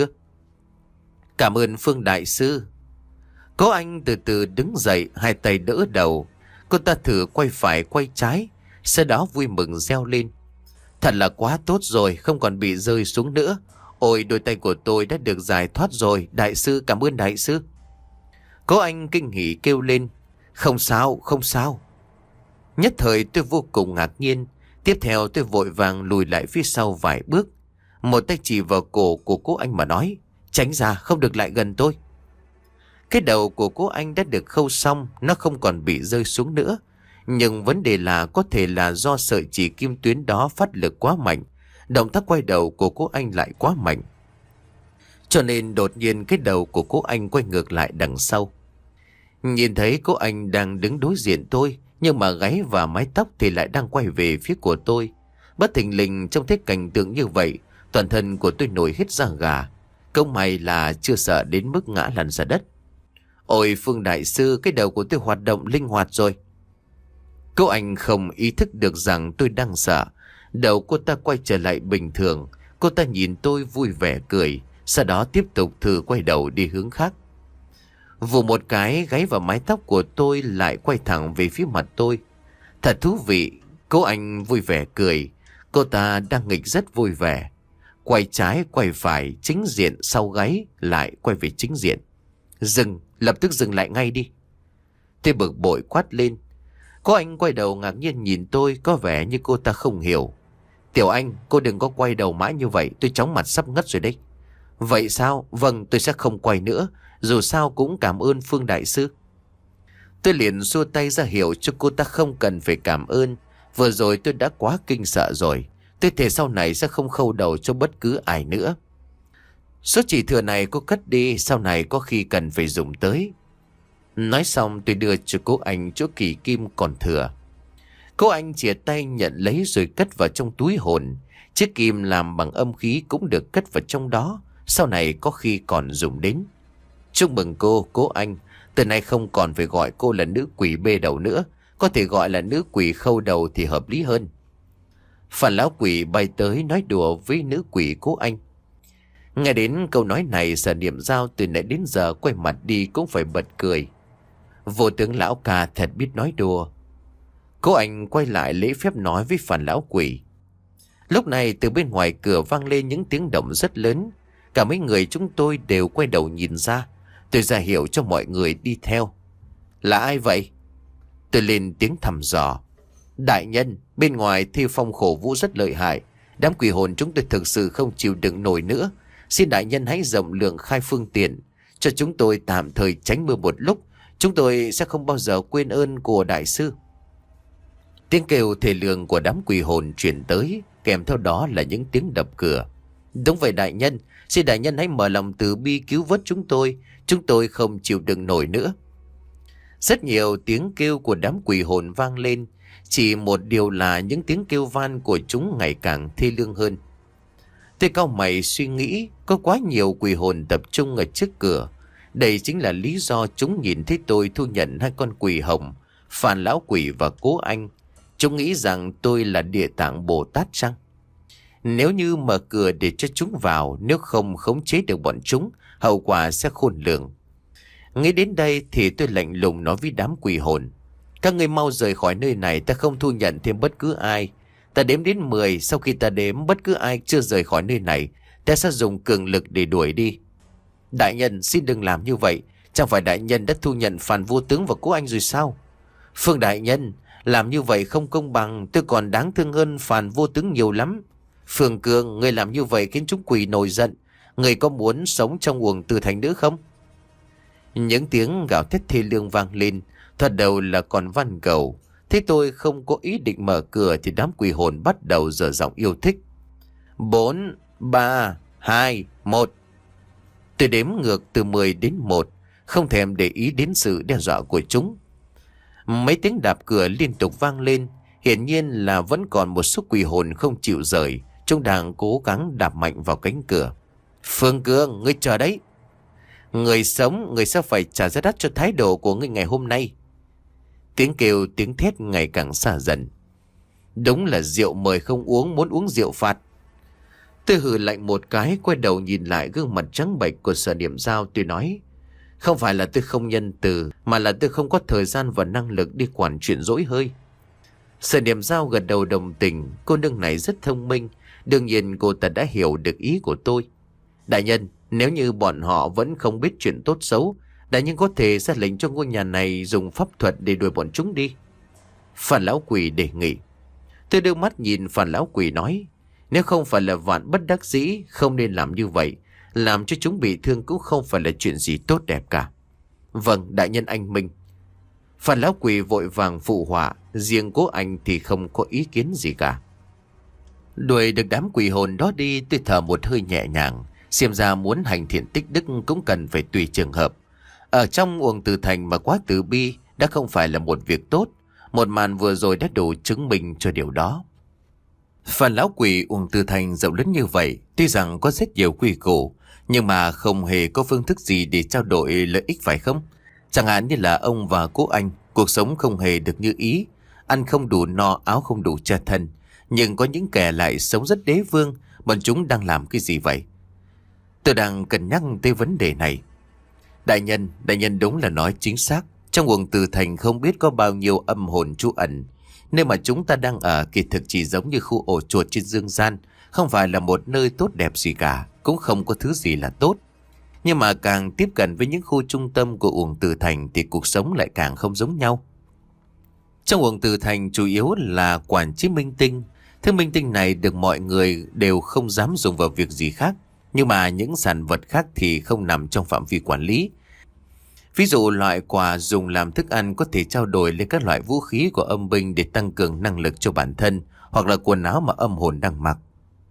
Cảm ơn Phương đại sư. Cố Anh từ từ đứng dậy, hai tay đỡ đầu. Cô ta thử quay phải quay trái, sau đó vui mừng reo lên. Thật là quá tốt rồi, không còn bị rơi xuống nữa. Ôi, đôi tay của tôi đã được giải thoát rồi, đại sư, cảm ơn đại sư. Cố Anh kinh hỉ kêu lên, không sao, không sao. Nhất thời tôi vô cùng ngạc nhiên. Tiếp theo tôi vội vàng lùi lại phía sau vài bước. Một tay chỉ vào cổ của cô anh mà nói: "Tránh ra, không được lại gần tôi." Cái đầu của cô anh đã được khâu xong, nó không còn bị rơi xuống nữa. Nhưng vấn đề là có thể là do sợi chỉ kim tuyến đó phát lực quá mạnh. Động tác quay đầu của cô anh lại quá mạnh, cho nên đột nhiên cái đầu của cô anh quay ngược lại đằng sau. Nhìn thấy cô anh đang đứng đối diện tôi, nhưng mà gáy và mái tóc thì lại đang quay về phía của tôi. Bất thình lình trong thế cảnh tượng như vậy, toàn thân của tôi nổi hết da gà. Công may là chưa sợ đến mức ngã lăn ra đất. Ôi Phương đại sư, cái đầu của tôi hoạt động linh hoạt rồi. Cô anh không ý thức được rằng tôi đang sợ. Đầu cô ta quay trở lại bình thường. Cô ta nhìn tôi vui vẻ cười, sau đó tiếp tục thử quay đầu đi hướng khác. Vù một cái, gáy và mái tóc của tôi lại quay thẳng về phía mặt tôi. Thật thú vị. Cô anh vui vẻ cười. Cô ta đang nghịch rất vui vẻ. Quay trái quay phải, chính diện sau gáy lại quay về chính diện. Dừng, lập tức dừng lại ngay đi. Tôi bực bội quát lên. Cô anh quay đầu ngạc nhiên nhìn tôi, có vẻ như cô ta không hiểu. Tiểu Anh, cô đừng có quay đầu mãi như vậy, tôi chóng mặt sắp ngất rồi đấy. Vậy sao? Vâng, tôi sẽ không quay nữa. Dù sao cũng cảm ơn Phương đại sư. Tôi liền xua tay ra hiệu cho cô ta không cần phải cảm ơn. Vừa rồi tôi đã quá kinh sợ rồi. Tôi thề sau này sẽ không khâu đầu cho bất cứ ai nữa. Số chỉ thừa này cô cất đi, sau này có khi cần phải dùng tới. Nói xong tôi đưa cho cô anh chỗ kỳ kim còn thừa. Cô anh chìa tay nhận lấy rồi cất vào trong túi hồn. Chiếc kim làm bằng âm khí cũng được cất vào trong đó, sau này có khi còn dùng đến. Chúc mừng cô, cô anh. Từ nay không còn phải gọi cô là nữ quỷ bê đầu nữa, có thể gọi là nữ quỷ khâu đầu thì hợp lý hơn. Phản lão quỷ bay tới nói đùa với nữ quỷ cô anh. Nghe đến câu nói này, Sở Niệm Dao từ nãy đến giờ quay mặt đi cũng phải bật cười. Vô tướng lão ca thật biết nói đùa. Cô anh quay lại lễ phép nói với phản lão quỷ. Lúc này từ bên ngoài cửa vang lên những tiếng động rất lớn. Cả mấy người chúng tôi đều quay đầu nhìn ra. Tôi ra hiệu cho mọi người đi theo. Là ai vậy? Tôi lên tiếng thăm dò. Đại nhân, bên ngoài thi phong khổ vũ rất lợi hại. Đám quỷ hồn chúng tôi thực sự không chịu đựng nổi nữa. Xin đại nhân hãy rộng lượng khai phương tiện, cho chúng tôi tạm thời tránh mưa một lúc. Chúng tôi sẽ không bao giờ quên ơn của đại sư. Tiếng kêu thề lường của đám quỷ hồn truyền tới, kèm theo đó là những tiếng đập cửa. Đúng vậy đại nhân, xin đại nhân hãy mở lòng từ bi cứu vớt chúng tôi. Chúng tôi không chịu đựng nổi nữa. Rất nhiều tiếng kêu của đám quỷ hồn vang lên. Chỉ một điều là những tiếng kêu van của chúng ngày càng thê lương hơn. Tôi cau mày suy nghĩ, có quá nhiều quỷ hồn tập trung ở trước cửa. Đây chính là lý do chúng nhìn thấy tôi thu nhận hai con quỷ hồng, Phản lão quỷ và Cố Anh. Chúng nghĩ rằng tôi là Địa Tạng Bồ Tát chăng? Nếu như mở cửa để cho chúng vào, nếu không khống chế được bọn chúng, hậu quả sẽ khôn lường. Nghĩ đến đây thì tôi lạnh lùng nói với đám quỷ hồn. Các ngươi mau rời khỏi nơi này, ta không thu nhận thêm bất cứ ai. Ta đếm đến mười, sau khi ta đếm bất cứ ai chưa rời khỏi nơi này, ta sẽ dùng cường lực để đuổi đi. Đại nhân xin đừng làm như vậy. Chẳng phải đại nhân đã thu nhận Phàn Vô Tướng và Cố Anh rồi sao? Phương đại nhân, làm như vậy không công bằng. Tôi còn đáng thương hơn Phàn Vô Tướng nhiều lắm. Phương Cường, người làm như vậy khiến chúng quỷ nổi giận. Người có muốn sống trong uổng tử thành nữa không? Những tiếng gào thét thê lương vang lên. Thật đầu là còn van cầu. Thế tôi không có ý định mở cửa thì đám quỷ hồn bắt đầu dở giọng yêu thích. Bốn, ba, hai, một. Tôi đếm ngược từ mười đến một, không thèm để ý đến sự đe dọa của chúng. Mấy tiếng đạp cửa liên tục vang lên. Hiển nhiên là vẫn còn một số quỷ hồn không chịu rời. Chúng đang cố gắng đạp mạnh vào cánh cửa. Phương Cương, ngươi chờ đấy. Người sống, người sẽ phải trả giá đắt cho thái độ của ngươi ngày hôm nay. Tiếng kêu tiếng thét ngày càng xa dần. Đúng là rượu mời không uống, muốn uống rượu phạt. Tôi hừ lạnh một cái, quay đầu nhìn lại gương mặt trắng bệch của Sở Niệm Dao. Tôi nói, không phải là tôi không nhân từ, mà là tôi không có thời gian và năng lực đi quản chuyện dỗi hơi. Sở Niệm Dao gật đầu đồng tình. Cô nương này rất thông minh. Đương nhiên cô ta đã hiểu được ý của tôi. Đại nhân, nếu như bọn họ vẫn không biết chuyện tốt xấu, đại nhân có thể ra lệnh cho ngôi nhà này dùng pháp thuật để đuổi bọn chúng đi. Phản lão quỷ đề nghị. Tôi đưa mắt nhìn phản lão quỷ nói, nếu không phải là vạn bất đắc dĩ, không nên làm như vậy. Làm cho chúng bị thương cũng không phải là chuyện gì tốt đẹp cả. Vâng, đại nhân anh minh. Phản lão quỷ vội vàng phụ họa, riêng cố anh thì không có ý kiến gì cả. Đuổi được đám quỷ hồn đó đi, tôi thở một hơi nhẹ nhàng. Xem ra muốn hành thiện tích đức cũng cần phải tùy trường hợp. Ở trong Uổng Từ Thành mà quá từ bi đã không phải là một việc tốt. Một màn vừa rồi đã đủ chứng minh cho điều đó. Phần lão quỷ Uổng Từ Thành rộng lớn như vậy, tuy rằng có rất nhiều quy củ, nhưng mà không hề có phương thức gì để trao đổi lợi ích phải không? Chẳng hạn như là ông và cô anh, cuộc sống không hề được như ý, ăn không đủ no, áo không đủ che thân. Nhưng có những kẻ lại sống rất đế vương, bọn chúng đang làm cái gì vậy? Tôi đang cân nhắc tới vấn đề này. Đại nhân, đại nhân đúng là nói chính xác. Trong Uổng Từ Thành không biết có bao nhiêu âm hồn trú ẩn. Nơi mà chúng ta đang ở kỳ thực chỉ giống như khu ổ chuột trên dương gian, không phải là một nơi tốt đẹp gì cả, cũng không có thứ gì là tốt. Nhưng mà càng tiếp cận với những khu trung tâm của Uổng Từ Thành thì cuộc sống lại càng không giống nhau. Trong Uổng Từ Thành chủ yếu là quản chế minh tinh. Thứ minh tinh này được mọi người đều không dám dùng vào việc gì khác. Nhưng mà những sản vật khác thì không nằm trong phạm vi quản lý. Ví dụ loại quà dùng làm thức ăn có thể trao đổi lấy các loại vũ khí của âm binh để tăng cường năng lực cho bản thân, hoặc là quần áo mà âm hồn đang mặc.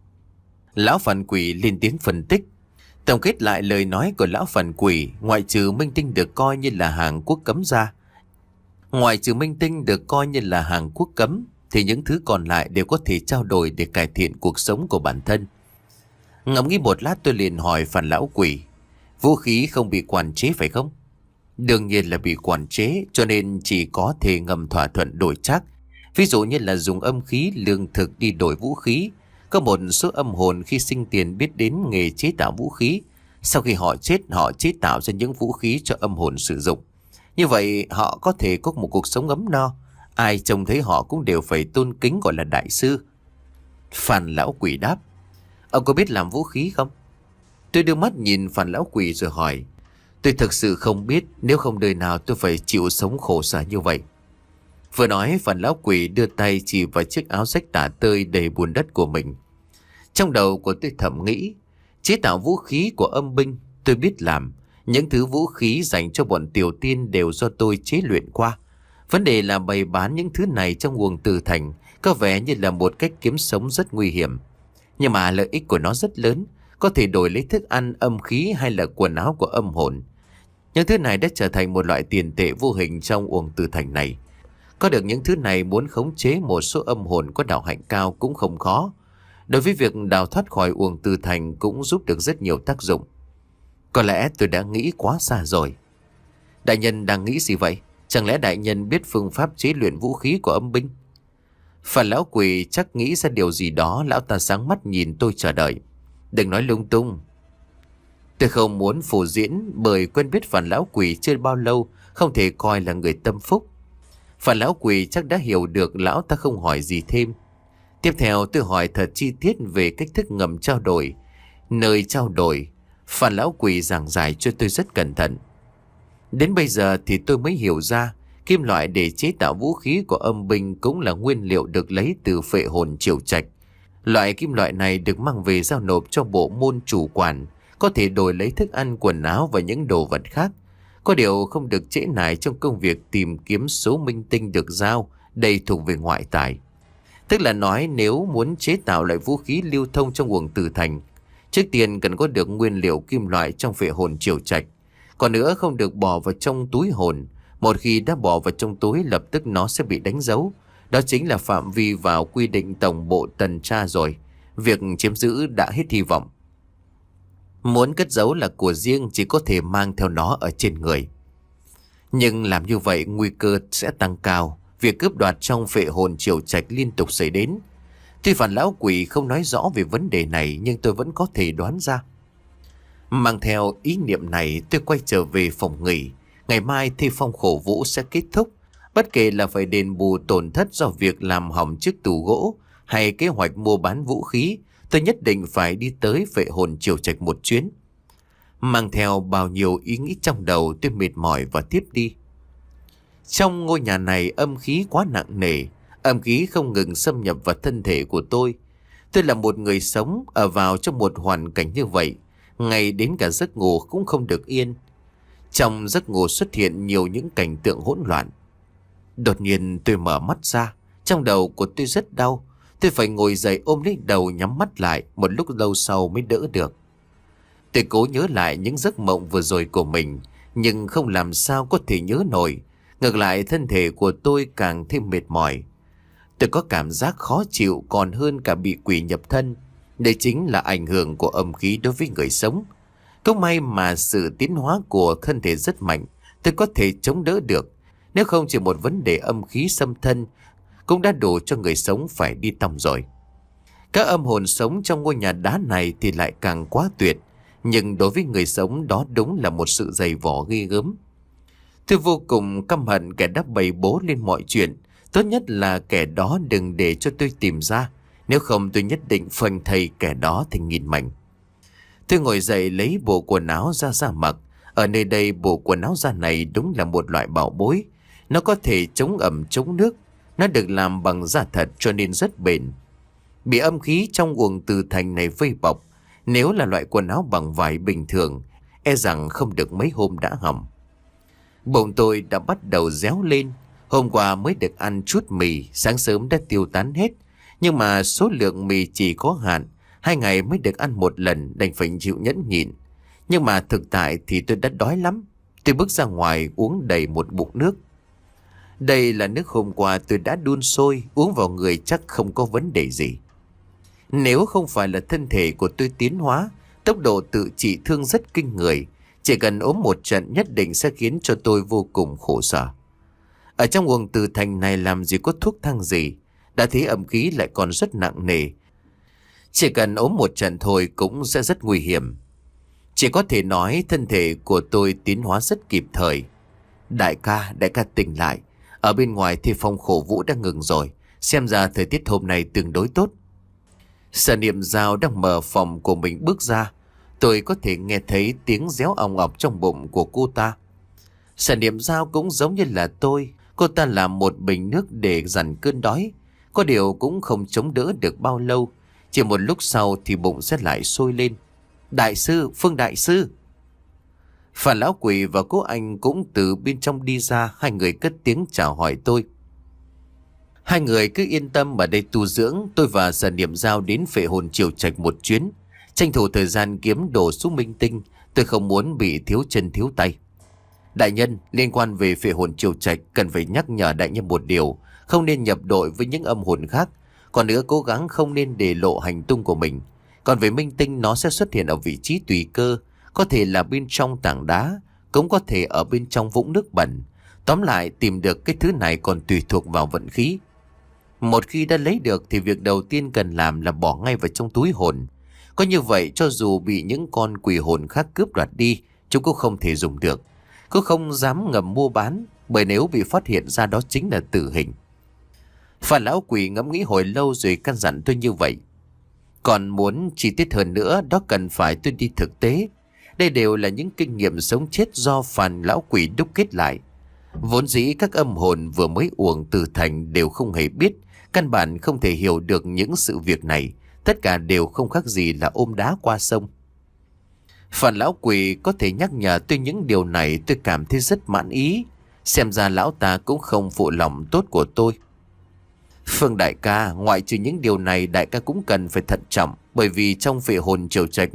Lão phản quỷ lên tiếng phân tích. Tổng kết lại lời nói của lão phản quỷ, ngoại trừ minh tinh được coi như là hàng quốc cấm ra. Ngoại trừ minh tinh được coi như là hàng quốc cấm, thì những thứ còn lại đều có thể trao đổi để cải thiện cuộc sống của bản thân. Ngẫm nghĩ một lát tôi liền hỏi phản lão quỷ, vũ khí không bị quản chế phải không? Đương nhiên là bị quản chế, cho nên chỉ có thể ngầm thỏa thuận đổi trác. Ví dụ như là dùng âm khí, lương thực đi đổi vũ khí. Có một số âm hồn khi sinh tiền biết đến nghề chế tạo vũ khí. Sau khi họ chết, họ chế tạo ra những vũ khí cho âm hồn sử dụng. Như vậy họ có thể có một cuộc sống ấm no. Ai trông thấy họ cũng đều phải tôn kính gọi là đại sư. Phản lão quỷ đáp, ông có biết làm vũ khí không? Tôi đưa mắt nhìn phản lão quỷ rồi hỏi, tôi thực sự không biết, nếu không đời nào tôi phải chịu sống khổ sở như vậy. Vừa nói phản lão quỷ đưa tay chỉ vào chiếc áo rách tả tơi đầy bùn đất của mình. Trong đầu của tôi thầm nghĩ, chế tạo vũ khí của âm binh tôi biết làm. Những thứ vũ khí dành cho bọn tiểu tiên đều do tôi chế luyện qua. Vấn đề là bày bán những thứ này trong Uổng Từ Thành có vẻ như là một cách kiếm sống rất nguy hiểm. Nhưng mà lợi ích của nó rất lớn, có thể đổi lấy thức ăn, âm khí hay là quần áo của âm hồn. Những thứ này đã trở thành một loại tiền tệ vô hình trong Uổng Từ Thành này. Có được những thứ này, muốn khống chế một số âm hồn có đạo hạnh cao cũng không khó. Đối với việc đào thoát khỏi Uổng Từ Thành cũng giúp được rất nhiều tác dụng. Có lẽ tôi đã nghĩ quá xa rồi. Đại nhân đang nghĩ gì vậy? Chẳng lẽ đại nhân biết phương pháp chế luyện vũ khí của âm binh? Phản lão quỷ chắc nghĩ ra điều gì đó, lão ta sáng mắt nhìn tôi chờ đợi. Đừng nói lung tung. Tôi không muốn phô diễn, bởi quen biết phản lão quỷ chưa bao lâu, không thể coi là người tâm phúc. Phản lão quỷ chắc đã hiểu được lão ta không hỏi gì thêm. Tiếp theo tôi hỏi thật chi tiết về cách thức ngầm trao đổi. Nơi trao đổi, phản lão quỷ giảng giải cho tôi rất cẩn thận. Đến bây giờ thì tôi mới hiểu ra, kim loại để chế tạo vũ khí của âm binh cũng là nguyên liệu được lấy từ phệ hồn Triều Trạch. Loại kim loại này được mang về giao nộp cho bộ môn chủ quản, có thể đổi lấy thức ăn, quần áo và những đồ vật khác. Có điều không được trễ nải trong công việc tìm kiếm số minh tinh được giao, đây thuộc về ngoại tài. Tức là nói nếu muốn chế tạo loại vũ khí lưu thông trong Uổng Từ Thành, trước tiên cần có được nguyên liệu kim loại trong phệ hồn Triều Trạch. Còn nữa không được bỏ vào trong túi hồn. Một khi đã bỏ vào trong túi, lập tức nó sẽ bị đánh dấu. Đó chính là phạm vi vào quy định tổng bộ tuần tra rồi. Việc chiếm giữ đã hết hy vọng. Muốn cất giấu là của riêng, chỉ có thể mang theo nó ở trên người. Nhưng làm như vậy nguy cơ sẽ tăng cao. Việc cướp đoạt trong phệ hồn Triều Trạch liên tục xảy đến. Tuy phản lão quỷ không nói rõ về vấn đề này, nhưng tôi vẫn có thể đoán ra. Mang theo ý niệm này, tôi quay trở về phòng nghỉ. Ngày mai thi phong khổ vũ sẽ kết thúc. Bất kể là phải đền bù tổn thất do việc làm hỏng chiếc tủ gỗ hay kế hoạch mua bán vũ khí, tôi nhất định phải đi tới phệ hồn Triều Trạch một chuyến. Mang theo bao nhiêu ý nghĩ trong đầu, tôi mệt mỏi và tiếp đi. Trong ngôi nhà này âm khí quá nặng nề, âm khí không ngừng xâm nhập vào thân thể của tôi. Tôi là một người sống ở vào trong một hoàn cảnh như vậy, ngay đến cả giấc ngủ cũng không được yên. Trong giấc ngủ xuất hiện nhiều những cảnh tượng hỗn loạn. Đột nhiên tôi mở mắt ra, trong đầu của tôi rất đau. Tôi phải ngồi dậy ôm lấy đầu nhắm mắt lại, một lúc lâu sau mới đỡ được. Tôi cố nhớ lại những giấc mộng vừa rồi của mình, nhưng không làm sao có thể nhớ nổi. Ngược lại thân thể của tôi càng thêm mệt mỏi. Tôi có cảm giác khó chịu còn hơn cả bị quỷ nhập thân. Đây chính là ảnh hưởng của âm khí đối với người sống. Cũng may mà sự tiến hóa của thân thể rất mạnh, tôi có thể chống đỡ được. Nếu không chỉ một vấn đề âm khí xâm thân cũng đã đủ cho người sống phải đi tòng rồi. Các âm hồn sống trong ngôi nhà đá này thì lại càng quá tuyệt. Nhưng đối với người sống đó đúng là một sự dày vò ghê gớm. Tôi vô cùng căm hận kẻ đã bày bố lên mọi chuyện. Tốt nhất là kẻ đó đừng để cho tôi tìm ra. Nếu không tôi nhất định phanh thây kẻ đó thành nghìn mảnh. Tôi ngồi dậy lấy bộ quần áo ra ra mặc. Ở nơi đây bộ quần áo da này đúng là một loại bảo bối. Nó có thể chống ẩm chống nước. Nó được làm bằng da thật cho nên rất bền. Bị âm khí trong uồng từ thành này vây bọc, nếu là loại quần áo bằng vải bình thường, e rằng không được mấy hôm đã hỏng. Bụng tôi đã bắt đầu réo lên. Hôm qua mới được ăn chút mì, sáng sớm đã tiêu tán hết. Nhưng mà số lượng mì chỉ có hạn, hai ngày mới được ăn một lần, đành phải chịu nhẫn nhịn. Nhưng mà thực tại thì tôi đã đói lắm. Tôi bước ra ngoài uống đầy một bụng nước. Đây là nước hôm qua tôi đã đun sôi, uống vào người chắc không có vấn đề gì. Nếu không phải là thân thể của tôi tiến hóa, tốc độ tự trị thương rất kinh người. Chỉ cần ốm một trận nhất định sẽ khiến cho tôi vô cùng khổ sở. Ở trong uồng từ thành này làm gì có thuốc thang gì. Đã thấy âm khí lại còn rất nặng nề. Chỉ cần ốm một trận thôi cũng sẽ rất nguy hiểm. Chỉ có thể nói thân thể của tôi tiến hóa rất kịp thời. Đại ca, đại ca tỉnh lại. Ở bên ngoài thì phong khổ vũ đã ngừng rồi. Xem ra thời tiết hôm nay tương đối tốt. Sở Niệm Giao đang mở phòng của mình bước ra. Tôi có thể nghe thấy tiếng réo ong ọc trong bụng của cô ta. Sở Niệm Giao cũng giống như là tôi. Cô ta làm một bình nước để dằn cơn đói. Có điều cũng không chống đỡ được bao lâu. Chỉ một lúc sau thì bụng sẽ lại sôi lên. Đại sư, Phương đại sư. Phản lão quỷ và cô anh cũng từ bên trong đi ra. Hai người cất tiếng chào hỏi tôi. Hai người cứ yên tâm ở đây tu dưỡng. Tôi và Sở Niệm Giao đến Phệ Hồn Triều Trạch một chuyến, tranh thủ thời gian kiếm đồ xuống minh tinh. Tôi không muốn bị thiếu chân thiếu tay. Đại nhân, liên quan về Phệ Hồn Triều Trạch, cần phải nhắc nhở đại nhân một điều. Không nên nhập đội với những âm hồn khác. Còn nữa cố gắng không nên để lộ hành tung của mình. Còn về minh tinh, nó sẽ xuất hiện ở vị trí tùy cơ. Có thể là bên trong tảng đá, cũng có thể ở bên trong vũng nước bẩn. Tóm lại tìm được cái thứ này còn tùy thuộc vào vận khí. Một khi đã lấy được thì việc đầu tiên cần làm là bỏ ngay vào trong túi hồn. Có như vậy cho dù bị những con quỷ hồn khác cướp đoạt đi, chúng cũng không thể dùng được. Cũng không dám ngầm mua bán, bởi nếu bị phát hiện ra đó chính là tử hình. Phản lão quỷ ngẫm nghĩ hồi lâu rồi căn dặn tôi như vậy. Còn muốn chi tiết hơn nữa, đó cần phải tôi đi thực tế. Đây đều là những kinh nghiệm sống chết do phản lão quỷ đúc kết lại. Vốn dĩ các âm hồn vừa mới uổng từ thành đều không hề biết, căn bản không thể hiểu được những sự việc này. Tất cả đều không khác gì là ôm đá qua sông. Phản lão quỷ có thể nhắc nhở tôi những điều này, tôi cảm thấy rất mãn ý. Xem ra lão ta cũng không phụ lòng tốt của tôi. Phương đại ca, ngoại trừ những điều này, đại ca cũng cần phải thận trọng. Bởi vì trong Phệ Hồn Triều Trạch...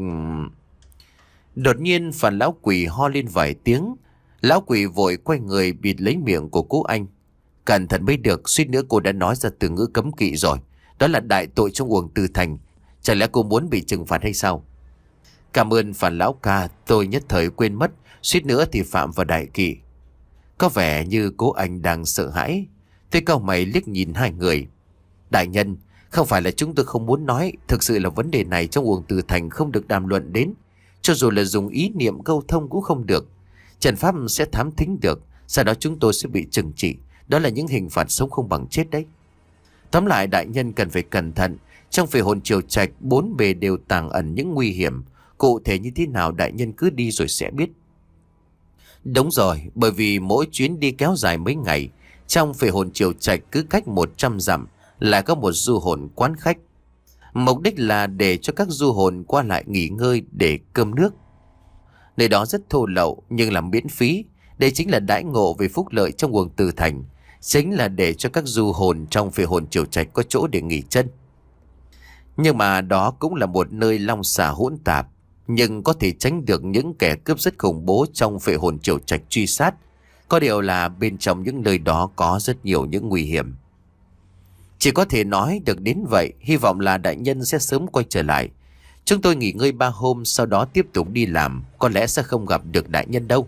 Đột nhiên phản lão quỷ ho lên vài tiếng. Lão quỷ vội quay người bịt lấy miệng của cô anh. Cẩn thận mới được, suýt nữa cô đã nói ra từ ngữ cấm kỵ rồi. Đó là đại tội trong uổng từ thành. Chẳng lẽ cô muốn bị trừng phạt hay sao? Cảm ơn phản lão ca, tôi nhất thời quên mất, suýt nữa thì phạm vào đại kỵ. Có vẻ như cô anh đang sợ hãi. Tôi cau mày liếc nhìn hai người. Đại nhân, không phải là chúng tôi không muốn nói. Thực sự là vấn đề này trong uổng từ thành không được đàm luận đến. Cho dù là dùng ý niệm câu thông cũng không được. Trần pháp sẽ thám thính được. Sau đó chúng tôi sẽ bị trừng trị. Đó là những hình phạt sống không bằng chết đấy. Tóm lại đại nhân cần phải cẩn thận. Trong Phệ Hồn Triều Trạch, bốn bề đều tàng ẩn những nguy hiểm. Cụ thể như thế nào đại nhân cứ đi rồi sẽ biết. Đúng rồi, bởi vì mỗi chuyến đi kéo dài mấy ngày, trong phệ hồn Triều Trạch cứ cách một trăm dặm lại có một du hồn quán khách. Mục đích là để cho các du hồn qua lại nghỉ ngơi để cơm nước. Nơi đó rất thô lậu nhưng làm miễn phí. Đây chính là đãi ngộ về phúc lợi trong Uổng Từ Thành. Chính là để cho các du hồn trong phệ hồn Triều Trạch có chỗ để nghỉ chân. Nhưng mà đó cũng là một nơi long xà hỗn tạp, nhưng có thể tránh được những kẻ cướp rất khủng bố trong phệ hồn Triều Trạch truy sát. Có điều là bên trong những nơi đó có rất nhiều những nguy hiểm. Chỉ có thể nói được đến vậy, hy vọng là đại nhân sẽ sớm quay trở lại. Chúng tôi nghỉ ngơi ba hôm, sau đó tiếp tục đi làm, có lẽ sẽ không gặp được đại nhân đâu.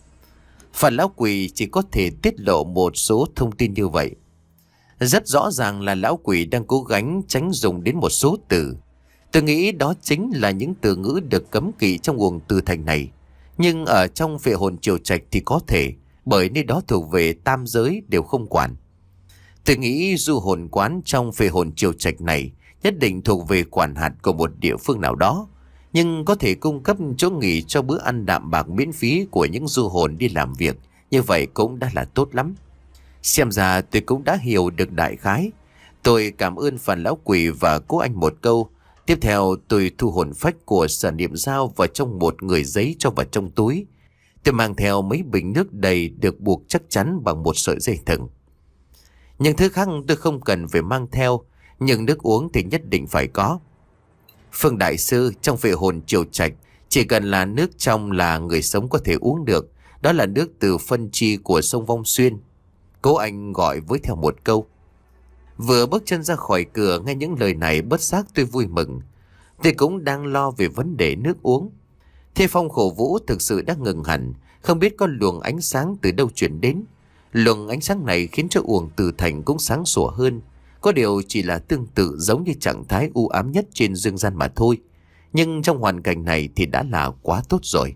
Phản lão quỷ chỉ có thể tiết lộ một số thông tin như vậy. Rất rõ ràng là lão quỷ đang cố gắng tránh dùng đến một số từ. Tôi nghĩ đó chính là những từ ngữ được cấm kỵ trong Uổng Từ Thành này. Nhưng ở trong phệ hồn Triều Trạch thì có thể, bởi nơi đó thuộc về tam giới đều không quản. Tôi nghĩ du hồn quán trong phệ hồn Triều Trạch này nhất định thuộc về quản hạt của một địa phương nào đó, nhưng có thể cung cấp chỗ nghỉ cho bữa ăn đạm bạc miễn phí của những du hồn đi làm việc. Như vậy cũng đã là tốt lắm. Xem ra tôi cũng đã hiểu được đại khái. Tôi cảm ơn Phản lão quỷ và cô anh một câu. Tiếp theo tôi thu hồn phách của Sở Niệm Giao vào trong một người giấy cho vào trong túi. Tôi mang theo mấy bình nước đầy được buộc chắc chắn bằng một sợi dây thừng. Những thứ khác tôi không cần phải mang theo, nhưng nước uống thì nhất định phải có. Phương đại sư, trong phệ hồn Triều Trạch, chỉ cần là nước trong là người sống có thể uống được. Đó là nước từ phân chi của sông Vong Xuyên. Cố anh gọi với theo một câu. Vừa bước chân ra khỏi cửa, nghe những lời này bất giác tôi vui mừng. Tôi cũng đang lo về vấn đề nước uống. Thế phong khổ vũ thực sự đã ngừng hẳn, không biết có luồng ánh sáng từ đâu chuyển đến. Luồng ánh sáng này khiến cho Uổng Từ Thành cũng sáng sủa hơn. Có điều chỉ là tương tự giống như trạng thái u ám nhất trên dương gian mà thôi. Nhưng trong hoàn cảnh này thì đã là quá tốt rồi.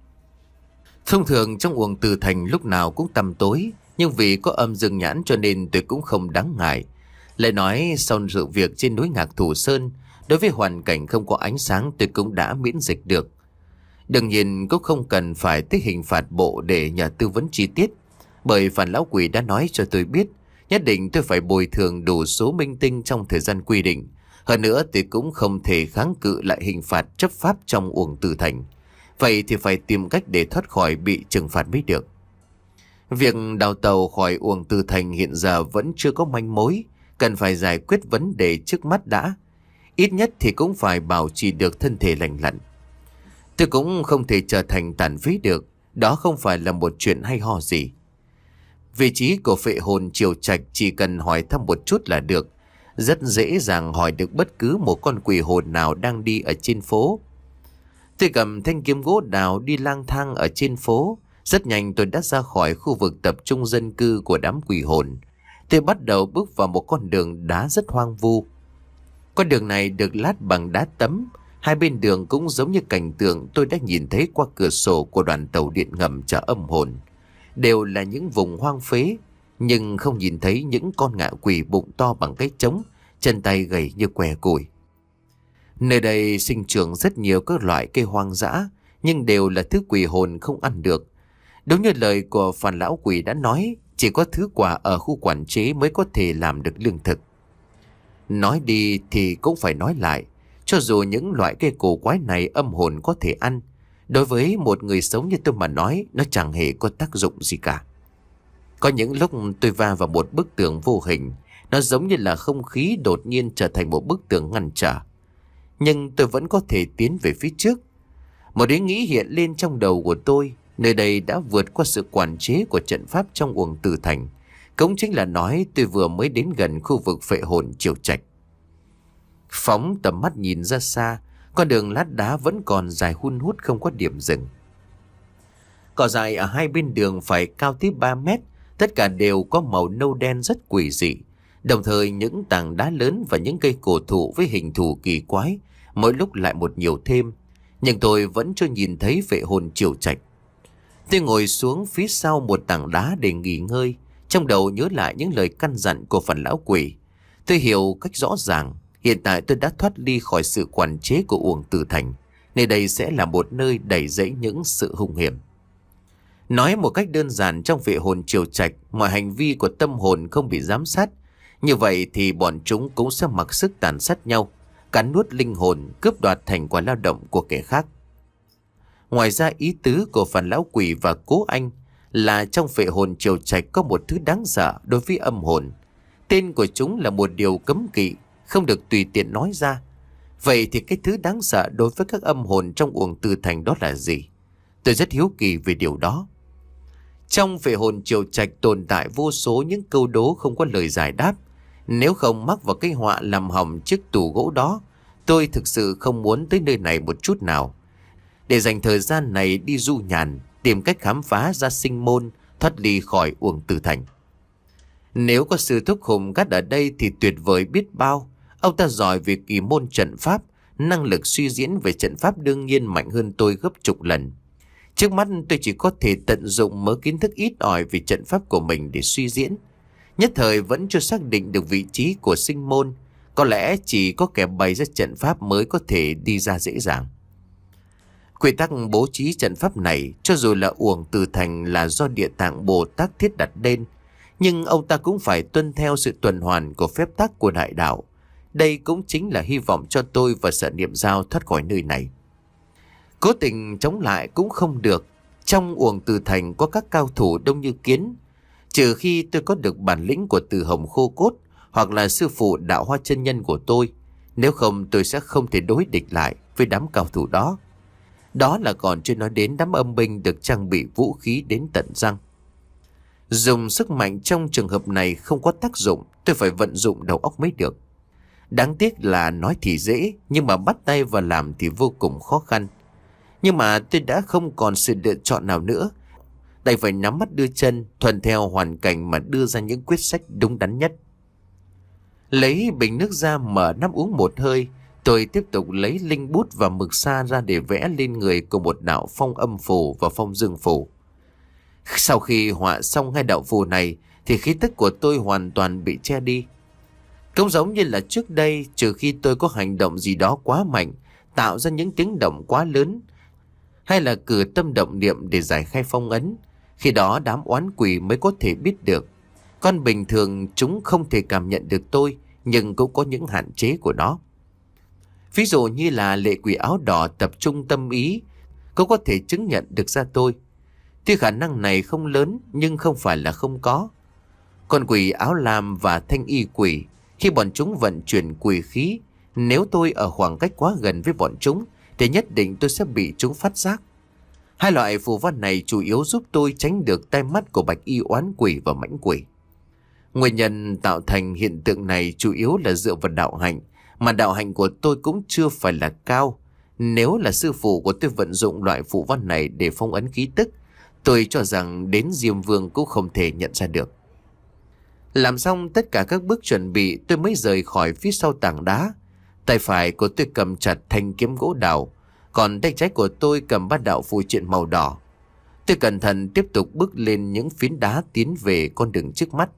Thông thường trong Uổng Từ Thành lúc nào cũng tăm tối, nhưng vì có âm dương nhãn cho nên tôi cũng không đáng ngại. Lại nói sau sự việc trên núi Ngạc Thủ Sơn, đối với hoàn cảnh không có ánh sáng tôi cũng đã miễn dịch được. Đương nhiên cũng không cần phải tới hình phạt bộ để nhờ tư vấn chi tiết, bởi Phản lão quỷ đã nói cho tôi biết nhất định tôi phải bồi thường đủ số minh tinh trong thời gian quy định. Hơn nữa tôi cũng không thể kháng cự lại hình phạt chấp pháp trong Uổng Từ Thành. Vậy thì phải tìm cách để thoát khỏi bị trừng phạt mới được. Việc đào tàu khỏi Uổng Từ Thành hiện giờ vẫn chưa có manh mối, cần phải giải quyết vấn đề trước mắt đã. Ít nhất thì cũng phải bảo trì được thân thể lành lặn. Tôi cũng không thể trở thành tàn phế được, đó không phải là một chuyện hay ho gì. Vị trí của phệ hồn Triều Trạch chỉ cần hỏi thăm một chút là được. Rất dễ dàng hỏi được bất cứ một con quỷ hồn nào đang đi ở trên phố. Tôi cầm thanh kiếm gỗ đào đi lang thang ở trên phố. Rất nhanh tôi đã ra khỏi khu vực tập trung dân cư của đám quỷ hồn. Tôi bắt đầu bước vào một con đường đá rất hoang vu. Con đường này được lát bằng đá tấm. Hai bên đường cũng giống như cảnh tượng tôi đã nhìn thấy qua cửa sổ của đoàn tàu điện ngầm chở âm hồn. Đều là những vùng hoang phế, nhưng không nhìn thấy những con ngạ quỷ bụng to bằng cái trống, chân tay gầy như què củi. Nơi đây sinh trưởng rất nhiều các loại cây hoang dã, nhưng đều là thứ quỷ hồn không ăn được. Đúng như lời của Phản lão quỷ đã nói, chỉ có thứ quả ở khu quản chế mới có thể làm được lương thực. Nói đi thì cũng phải nói lại, cho dù những loại cây cổ quái này âm hồn có thể ăn, đối với một người sống như tôi mà nói, nó chẳng hề có tác dụng gì cả. Có những lúc tôi va vào một bức tường vô hình, nó giống như là không khí đột nhiên trở thành một bức tường ngăn trở. Nhưng tôi vẫn có thể tiến về phía trước. Một ý nghĩ hiện lên trong đầu của tôi, nơi đây đã vượt qua sự quản chế của trận pháp trong Uổng Từ Thành. Cũng chính là nói tôi vừa mới đến gần khu vực phệ hồn Triều Trạch. Phóng tầm mắt nhìn ra xa, con đường lát đá vẫn còn dài hun hút không có điểm dừng. Cỏ dại ở hai bên đường phải cao tới ba mét, tất cả đều có màu nâu đen rất quỷ dị. Đồng thời những tảng đá lớn và những cây cổ thụ với hình thù kỳ quái, mỗi lúc lại một nhiều thêm. Nhưng tôi vẫn chưa nhìn thấy phệ hồn Triều Trạch. Tôi ngồi xuống phía sau một tảng đá để nghỉ ngơi, trong đầu nhớ lại những lời căn dặn của Phản lão quỷ. Tôi hiểu cách rõ ràng, hiện tại tôi đã thoát ly khỏi sự quản chế của Uổng Từ Thành, nơi đây sẽ là một nơi đầy rẫy những sự hung hiểm. Nói một cách đơn giản, trong vệ hồn triều trạch, mọi hành vi của tâm hồn không bị giám sát. Như vậy thì bọn chúng cũng sẽ mặc sức tàn sát nhau, cắn nuốt linh hồn, cướp đoạt thành quả lao động của kẻ khác. Ngoài ra, ý tứ của Phản Lão Quỷ và Cố Anh là trong vệ hồn triều trạch có một thứ đáng sợ đối với âm hồn. Tên của chúng là một điều cấm kỵ, không được tùy tiện nói ra. Vậy thì cái thứ đáng sợ đối với các âm hồn trong Uổng Từ Thành đó là gì? Tôi rất hiếu kỳ về điều đó. Trong vệ hồn triều trạch tồn tại vô số những câu đố không có lời giải đáp. Nếu không mắc vào cái họa làm hỏng chiếc tủ gỗ đó, tôi thực sự không muốn tới nơi này một chút nào. Để dành thời gian này đi du nhàn, tìm cách khám phá ra sinh môn, thoát ly khỏi Uổng Từ Thành. Nếu có sư thúc Hùng gắt ở đây thì tuyệt vời biết bao. Ông ta giỏi về kỳ môn trận pháp, năng lực suy diễn về trận pháp đương nhiên mạnh hơn tôi gấp chục lần. Trước mắt tôi chỉ có thể tận dụng mớ kiến thức ít ỏi về trận pháp của mình để suy diễn. Nhất thời vẫn chưa xác định được vị trí của sinh môn. Có lẽ chỉ có kẻ bày ra trận pháp mới có thể đi ra dễ dàng. Quy tắc bố trí trận pháp này, cho dù là Uổng Từ Thành là do Địa Tạng Bồ Tát thiết đặt lên, nhưng ông ta cũng phải tuân theo sự tuần hoàn của phép tắc của đại đạo. Đây cũng chính là hy vọng cho tôi và Sở Niệm Giao thoát khỏi nơi này. Cố tình chống lại cũng không được. Trong Uổng Từ Thành có các cao thủ đông như kiến. Trừ khi tôi có được bản lĩnh của Từ Hồng Khô Cốt hoặc là sư phụ Đạo Hoa chân nhân của tôi. Nếu không tôi sẽ không thể đối địch lại với đám cao thủ đó. Đó là còn chưa nói đến đám âm binh được trang bị vũ khí đến tận răng. Dùng sức mạnh trong trường hợp này không có tác dụng, tôi phải vận dụng đầu óc mới được. Đáng tiếc là nói thì dễ, nhưng mà bắt tay vào làm thì vô cùng khó khăn. Nhưng mà tôi đã không còn sự lựa chọn nào nữa. Đành phải nắm mắt đưa chân, thuận theo hoàn cảnh mà đưa ra những quyết sách đúng đắn nhất. Lấy bình nước ra mở nắp uống một hơi, tôi tiếp tục lấy linh bút và mực sa ra để vẽ lên người của một đạo phong âm phù và phong dương phù. Sau khi họa xong hai đạo phù này thì khí tức của tôi hoàn toàn bị che đi. Cũng giống như là trước đây, trừ khi tôi có hành động gì đó quá mạnh, tạo ra những tiếng động quá lớn, hay là cử tâm động niệm để giải khai phong ấn, khi đó đám oán quỷ mới có thể biết được. Con bình thường chúng không thể cảm nhận được tôi, nhưng cũng có những hạn chế của nó. Ví dụ như là lệ quỷ áo đỏ tập trung tâm ý, cũng có thể chứng nhận được ra tôi. Tuy khả năng này không lớn, nhưng không phải là không có. Con quỷ áo lam và thanh y quỷ, khi bọn chúng vận chuyển quỷ khí, nếu tôi ở khoảng cách quá gần với bọn chúng thì nhất định tôi sẽ bị chúng phát giác. Hai loại phù văn này chủ yếu giúp tôi tránh được tai mắt của bạch y oán quỷ và mãnh quỷ. Nguyên nhân tạo thành hiện tượng này chủ yếu là dựa vào đạo hạnh, mà đạo hạnh của tôi cũng chưa phải là cao. Nếu là sư phụ của tôi vận dụng loại phù văn này để phong ấn khí tức, tôi cho rằng đến Diêm Vương cũng không thể nhận ra được. Làm xong tất cả các bước chuẩn bị, tôi mới rời khỏi phía sau tảng đá. Tay phải của tôi cầm chặt thanh kiếm gỗ đào, còn tay trái của tôi cầm bát đạo phù triện màu đỏ. Tôi cẩn thận tiếp tục bước lên những phiến đá tiến về con đường trước mắt.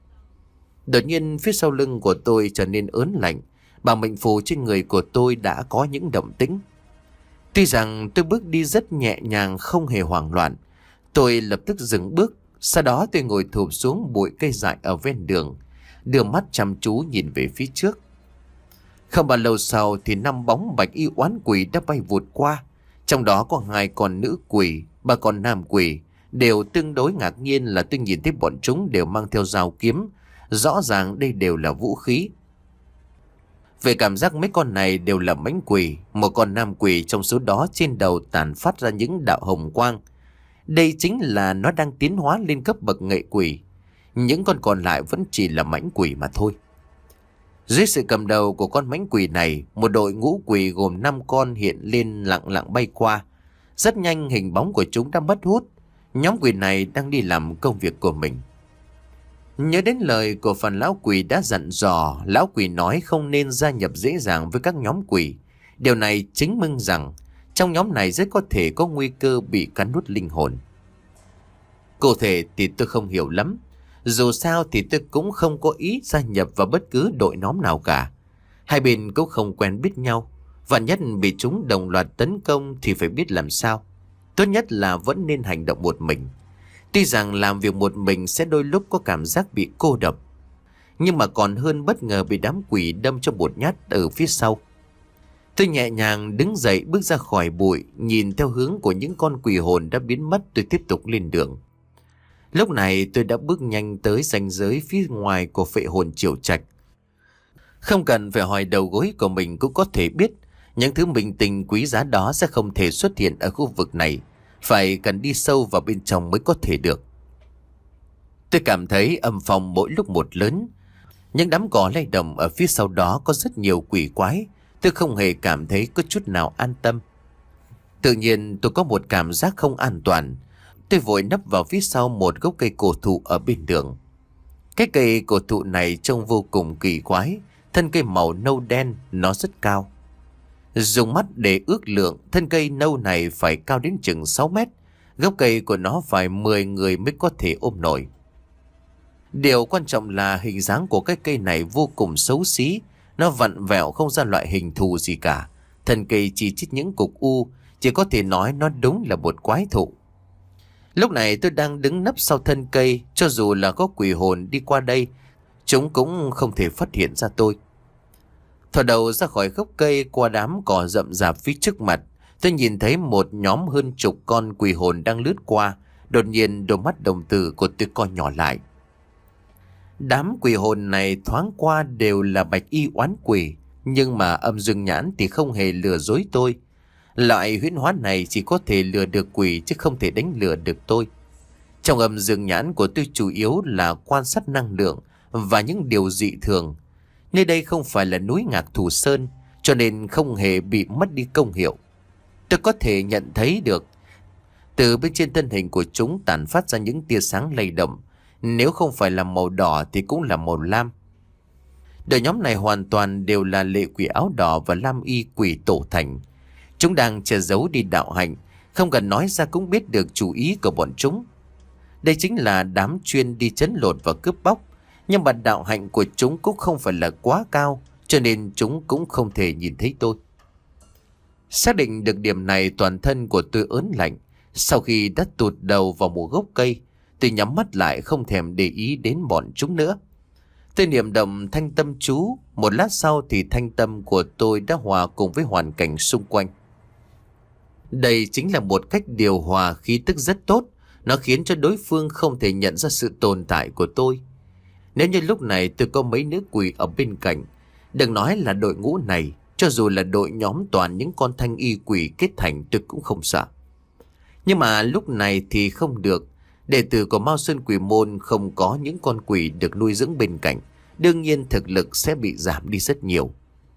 Đột nhiên phía sau lưng của tôi trở nên ớn lạnh, bảng mệnh phù trên người của tôi đã có những động tĩnh. Tuy rằng tôi bước đi rất nhẹ nhàng, không hề hoảng loạn, tôi lập tức dừng bước. Sau đó tôi ngồi thụp xuống bụi cây dại ở ven đường, đưa mắt chăm chú nhìn về phía trước. Không bao lâu sau thì năm bóng bạch y oán quỷ đã bay vụt qua. Trong đó có hai con nữ quỷ, ba con nam quỷ. Đều tương đối ngạc nhiên là tôi nhìn thấy bọn chúng đều mang theo dao kiếm. Rõ ràng đây đều là vũ khí. Về cảm giác mấy con này đều là mãnh quỷ. Một con nam quỷ trong số đó trên đầu tản phát ra những đạo hồng quang. Đây chính là nó đang tiến hóa lên cấp bậc nghệ quỷ. Những con còn lại vẫn chỉ là mãnh quỷ mà thôi. Dưới sự cầm đầu của con mãnh quỷ này, một đội ngũ quỷ gồm năm con hiện lên lặng lặng bay qua. Rất nhanh hình bóng của chúng đã mất hút. Nhóm quỷ này đang đi làm công việc của mình. Nhớ đến lời của phần lão quỷ đã dặn dò, lão quỷ nói không nên gia nhập dễ dàng với các nhóm quỷ. Điều này chứng minh rằng trong nhóm này rất có thể có nguy cơ bị cắn nuốt linh hồn. Cụ thể thì tôi không hiểu lắm. Dù sao thì tôi cũng không có ý gia nhập vào bất cứ đội nhóm nào cả. Hai bên cũng không quen biết nhau. Vạn nhất bị chúng đồng loạt tấn công thì phải biết làm sao. Tốt nhất là vẫn nên hành động một mình. Tuy rằng làm việc một mình sẽ đôi lúc có cảm giác bị cô độc, nhưng mà còn hơn bất ngờ bị đám quỷ đâm cho một nhát ở phía sau. Tôi nhẹ nhàng đứng dậy bước ra khỏi bụi, nhìn theo hướng của những con quỷ hồn đã biến mất, tôi tiếp tục lên đường. Lúc này tôi đã bước nhanh tới ranh giới phía ngoài của phệ hồn Triều Trạch. Không cần phải hỏi đầu gối của mình cũng có thể biết những thứ minh tinh quý giá đó sẽ không thể xuất hiện ở khu vực này, phải cần đi sâu vào bên trong mới có thể được. Tôi cảm thấy âm phong mỗi lúc một lớn, những đám cỏ lay động ở phía sau đó có rất nhiều quỷ quái. Tôi không hề cảm thấy có chút nào an tâm. Tự nhiên tôi có một cảm giác không an toàn. Tôi vội nấp vào phía sau một gốc cây cổ thụ ở bên đường. Cái cây cổ thụ này trông vô cùng kỳ quái. Thân cây màu nâu đen, nó rất cao. Dùng mắt để ước lượng, thân cây nâu này phải cao đến chừng sáu mét. Gốc cây của nó phải mười người mới có thể ôm nổi. Điều quan trọng là hình dáng của cái cây này vô cùng xấu xí. Nó vặn vẹo không ra loại hình thù gì cả. Thân cây chỉ chít những cục u, chỉ có thể nói nó đúng là một quái thụ. Lúc này tôi đang đứng nấp sau thân cây, cho dù là có quỷ hồn đi qua đây, chúng cũng không thể phát hiện ra tôi. Thò đầu ra khỏi gốc cây qua đám cỏ rậm rạp phía trước mặt, tôi nhìn thấy một nhóm hơn chục con quỷ hồn đang lướt qua. Đột nhiên đôi mắt đồng tử của tôi co nhỏ lại. Đám quỷ hồn này thoáng qua đều là bạch y oán quỷ, nhưng mà âm dương nhãn thì không hề lừa dối tôi. Loại huyễn hóa này chỉ có thể lừa được quỷ chứ không thể đánh lừa được tôi. Trong âm dương nhãn của tôi chủ yếu là quan sát năng lượng và những điều dị thường. Nơi đây không phải là núi Ngạc Thù Sơn, cho nên không hề bị mất đi công hiệu. Tôi có thể nhận thấy được từ bên trên thân hình của chúng tản phát ra những tia sáng lay động. Nếu không phải là màu đỏ thì cũng là màu lam. Đội nhóm này hoàn toàn đều là lệ quỷ áo đỏ và lam y quỷ tổ thành. Chúng đang che giấu đi đạo hạnh, không cần nói ra cũng biết được chủ ý của bọn chúng. Đây chính là đám chuyên đi trấn lột và cướp bóc. Nhưng mà đạo hạnh của chúng cũng không phải là quá cao, cho nên chúng cũng không thể nhìn thấy tôi. Xác định được điểm này, toàn thân của tôi ớn lạnh. Sau khi đã tụt đầu vào một gốc cây, tôi nhắm mắt lại không thèm để ý đến bọn chúng nữa. Tôi niệm động thanh tâm chú. Một lát sau thì thanh tâm của tôi đã hòa cùng với hoàn cảnh xung quanh. Đây chính là một cách điều hòa khí tức rất tốt. Nó khiến cho đối phương không thể nhận ra sự tồn tại của tôi. Nếu như lúc này tôi có mấy nữ quỷ ở bên cạnh, đừng nói là đội ngũ này, cho dù là đội nhóm toàn những con thanh y quỷ kết thành tôi cũng không sợ. Nhưng mà lúc này thì không được. Đệ tử của Mao Sơn Quỷ Môn không có những con quỷ được nuôi dưỡng bên cạnh, đương nhiên thực lực sẽ bị giảm đi rất nhiều.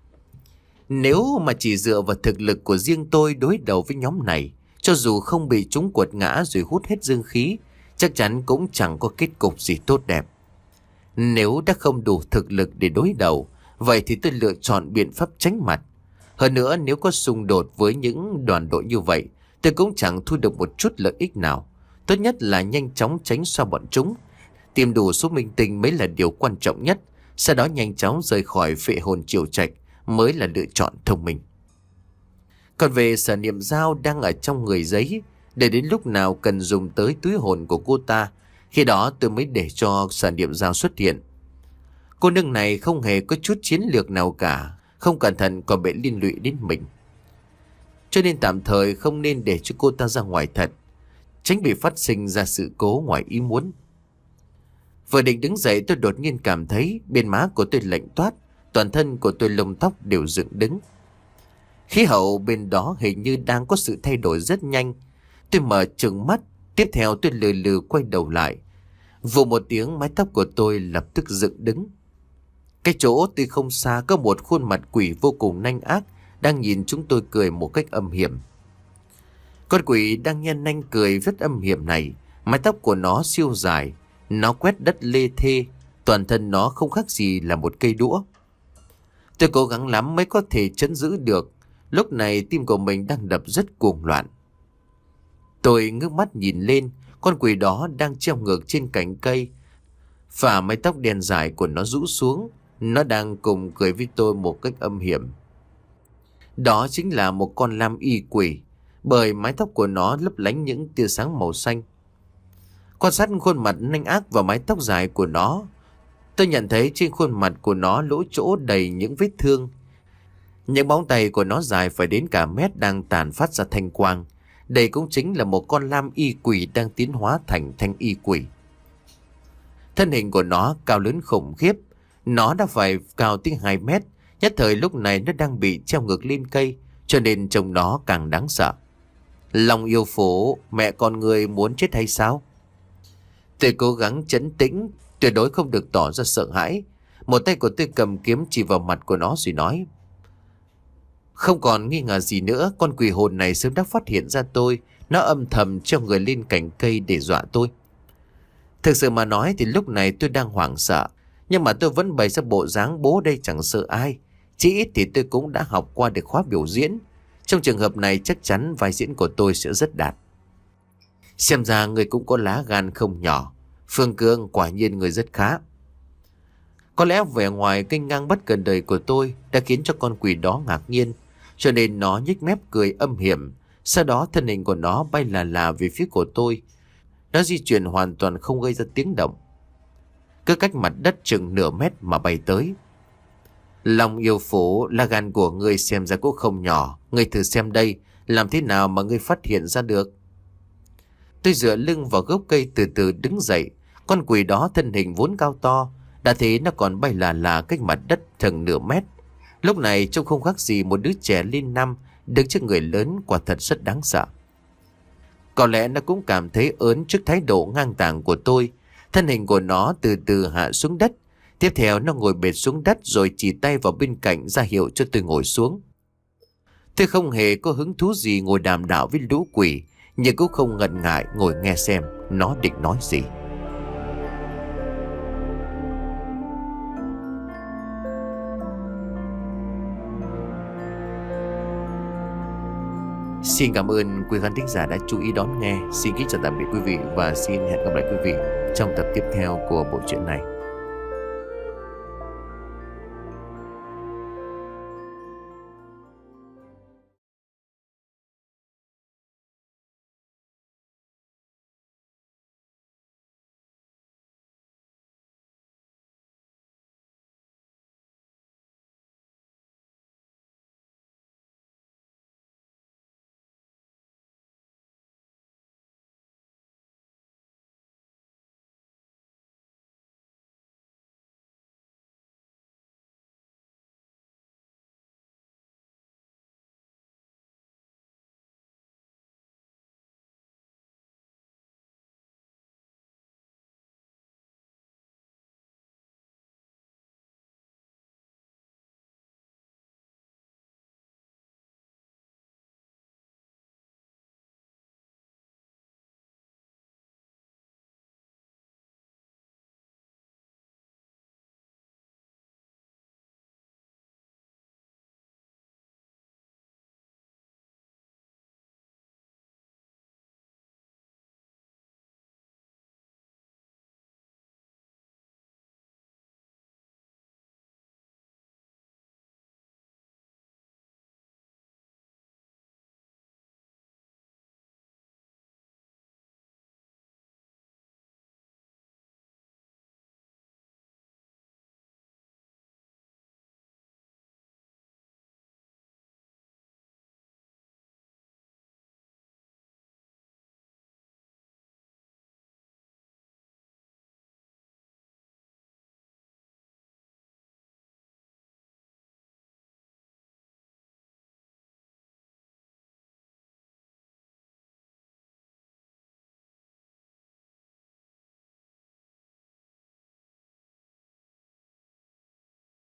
Nếu mà chỉ dựa vào thực lực của riêng tôi đối đầu với nhóm này, cho dù không bị chúng quật ngã rồi hút hết dương khí, chắc chắn cũng chẳng có kết cục gì tốt đẹp. Nếu đã không đủ thực lực để đối đầu, vậy thì tôi lựa chọn biện pháp tránh mặt. Hơn nữa, nếu có xung đột với những đoàn đội như vậy, tôi cũng chẳng thu được một chút lợi ích nào. Tốt nhất là nhanh chóng tránh xa bọn chúng, tìm đủ số minh tinh mới là điều quan trọng nhất. Sau đó nhanh chóng rời khỏi phệ hồn Triều Trạch mới là lựa chọn thông minh. Còn về Sở Niệm Dao đang ở trong người giấy, để đến lúc nào cần dùng tới túi hồn của cô ta, khi đó tôi mới để cho Sở Niệm Dao xuất hiện. Cô nương này không hề có chút chiến lược nào cả, không cẩn thận còn bị liên lụy đến mình. Cho nên tạm thời không nên để cho cô ta ra ngoài thật, tránh bị phát sinh ra sự cố ngoài ý muốn. Vừa định đứng dậy, tôi đột nhiên cảm thấy bên má của tôi lạnh toát, toàn thân của tôi lông tóc đều dựng đứng. Khí hậu bên đó hình như đang có sự thay đổi rất nhanh. Tôi mở trừng mắt, tiếp theo tôi lừ lừ quay đầu lại. Vụ một tiếng, mái tóc của tôi lập tức dựng đứng. Cái chỗ tôi không xa có một khuôn mặt quỷ vô cùng nanh ác đang nhìn chúng tôi cười một cách âm hiểm. Con quỷ đang nhen nanh cười rất âm hiểm này, mái tóc của nó siêu dài, nó quét đất lê thê, toàn thân nó không khác gì là một cây đũa. Tôi cố gắng lắm mới có thể trấn giữ được. Lúc này tim của mình đang đập rất cuồng loạn. Tôi ngước mắt nhìn lên, con quỷ đó đang treo ngược trên cành cây, và mái tóc đen dài của nó rũ xuống. Nó đang cùng cười với tôi một cách âm hiểm. Đó chính là một con lam y quỷ, bởi mái tóc của nó lấp lánh những tia sáng màu xanh. Quan sát khuôn mặt nanh ác và mái tóc dài của nó, tôi nhận thấy trên khuôn mặt của nó lỗ chỗ đầy những vết thương. Những móng tay của nó dài phải đến cả mét đang tàn phát ra thanh quang. Đây cũng chính là một con lam y quỷ đang tiến hóa thành thanh y quỷ. Thân hình của nó cao lớn khủng khiếp. Nó đã phải cao tới hai mét. Nhất thời lúc này nó đang bị treo ngược lên cây, cho nên trông nó càng đáng sợ. Lòng yêu phố, mẹ con người muốn chết hay sao? Tôi cố gắng trấn tĩnh, tuyệt đối không được tỏ ra sợ hãi. Một tay của tôi cầm kiếm chỉ vào mặt của nó rồi nói: không còn nghi ngờ gì nữa, con quỷ hồn này sớm đã phát hiện ra tôi. Nó âm thầm treo người lên cành cây để dọa tôi. Thực sự mà nói thì lúc này tôi đang hoảng sợ, nhưng mà tôi vẫn bày ra bộ dáng bố đây chẳng sợ ai. Chỉ ít thì tôi cũng đã học qua được khóa biểu diễn. Trong trường hợp này chắc chắn vai diễn của tôi sẽ rất đạt. Xem ra người cũng có lá gan không nhỏ. Phương Cương, quả nhiên người rất khá. Có lẽ vẻ ngoài kinh ngang bất cần đời của tôi đã khiến cho con quỷ đó ngạc nhiên, cho nên nó nhếch mép cười âm hiểm. Sau đó thân hình của nó bay là là về phía của tôi. Nó di chuyển hoàn toàn không gây ra tiếng động, cứ cách mặt đất chừng nửa mét mà bay tới. Lòng yêu phố, là gan của ngươi xem ra cũng không nhỏ. Ngươi thử xem đây, làm thế nào mà ngươi phát hiện ra được? Tôi dựa lưng vào gốc cây từ từ đứng dậy. Con quỷ đó thân hình vốn cao to, đã thế nó còn bay là là cách mặt đất chừng nửa mét. Lúc này trông không khác gì một đứa trẻ lên năm đứng trước người lớn, quả thật rất đáng sợ. Có lẽ nó cũng cảm thấy ớn trước thái độ ngang tàng của tôi. Thân hình của nó từ từ hạ xuống đất. Tiếp theo nó ngồi bệt xuống đất rồi chỉ tay vào bên cạnh ra hiệu cho tôi ngồi xuống. Tôi không hề có hứng thú gì ngồi đàm đạo với lũ quỷ, nhưng cũng không ngần ngại ngồi nghe xem nó định nói gì. Xin cảm ơn quý khán thính giả đã chú ý đón nghe. Xin kính chào tạm biệt quý vị và xin hẹn gặp lại quý vị trong tập tiếp theo của bộ truyện này.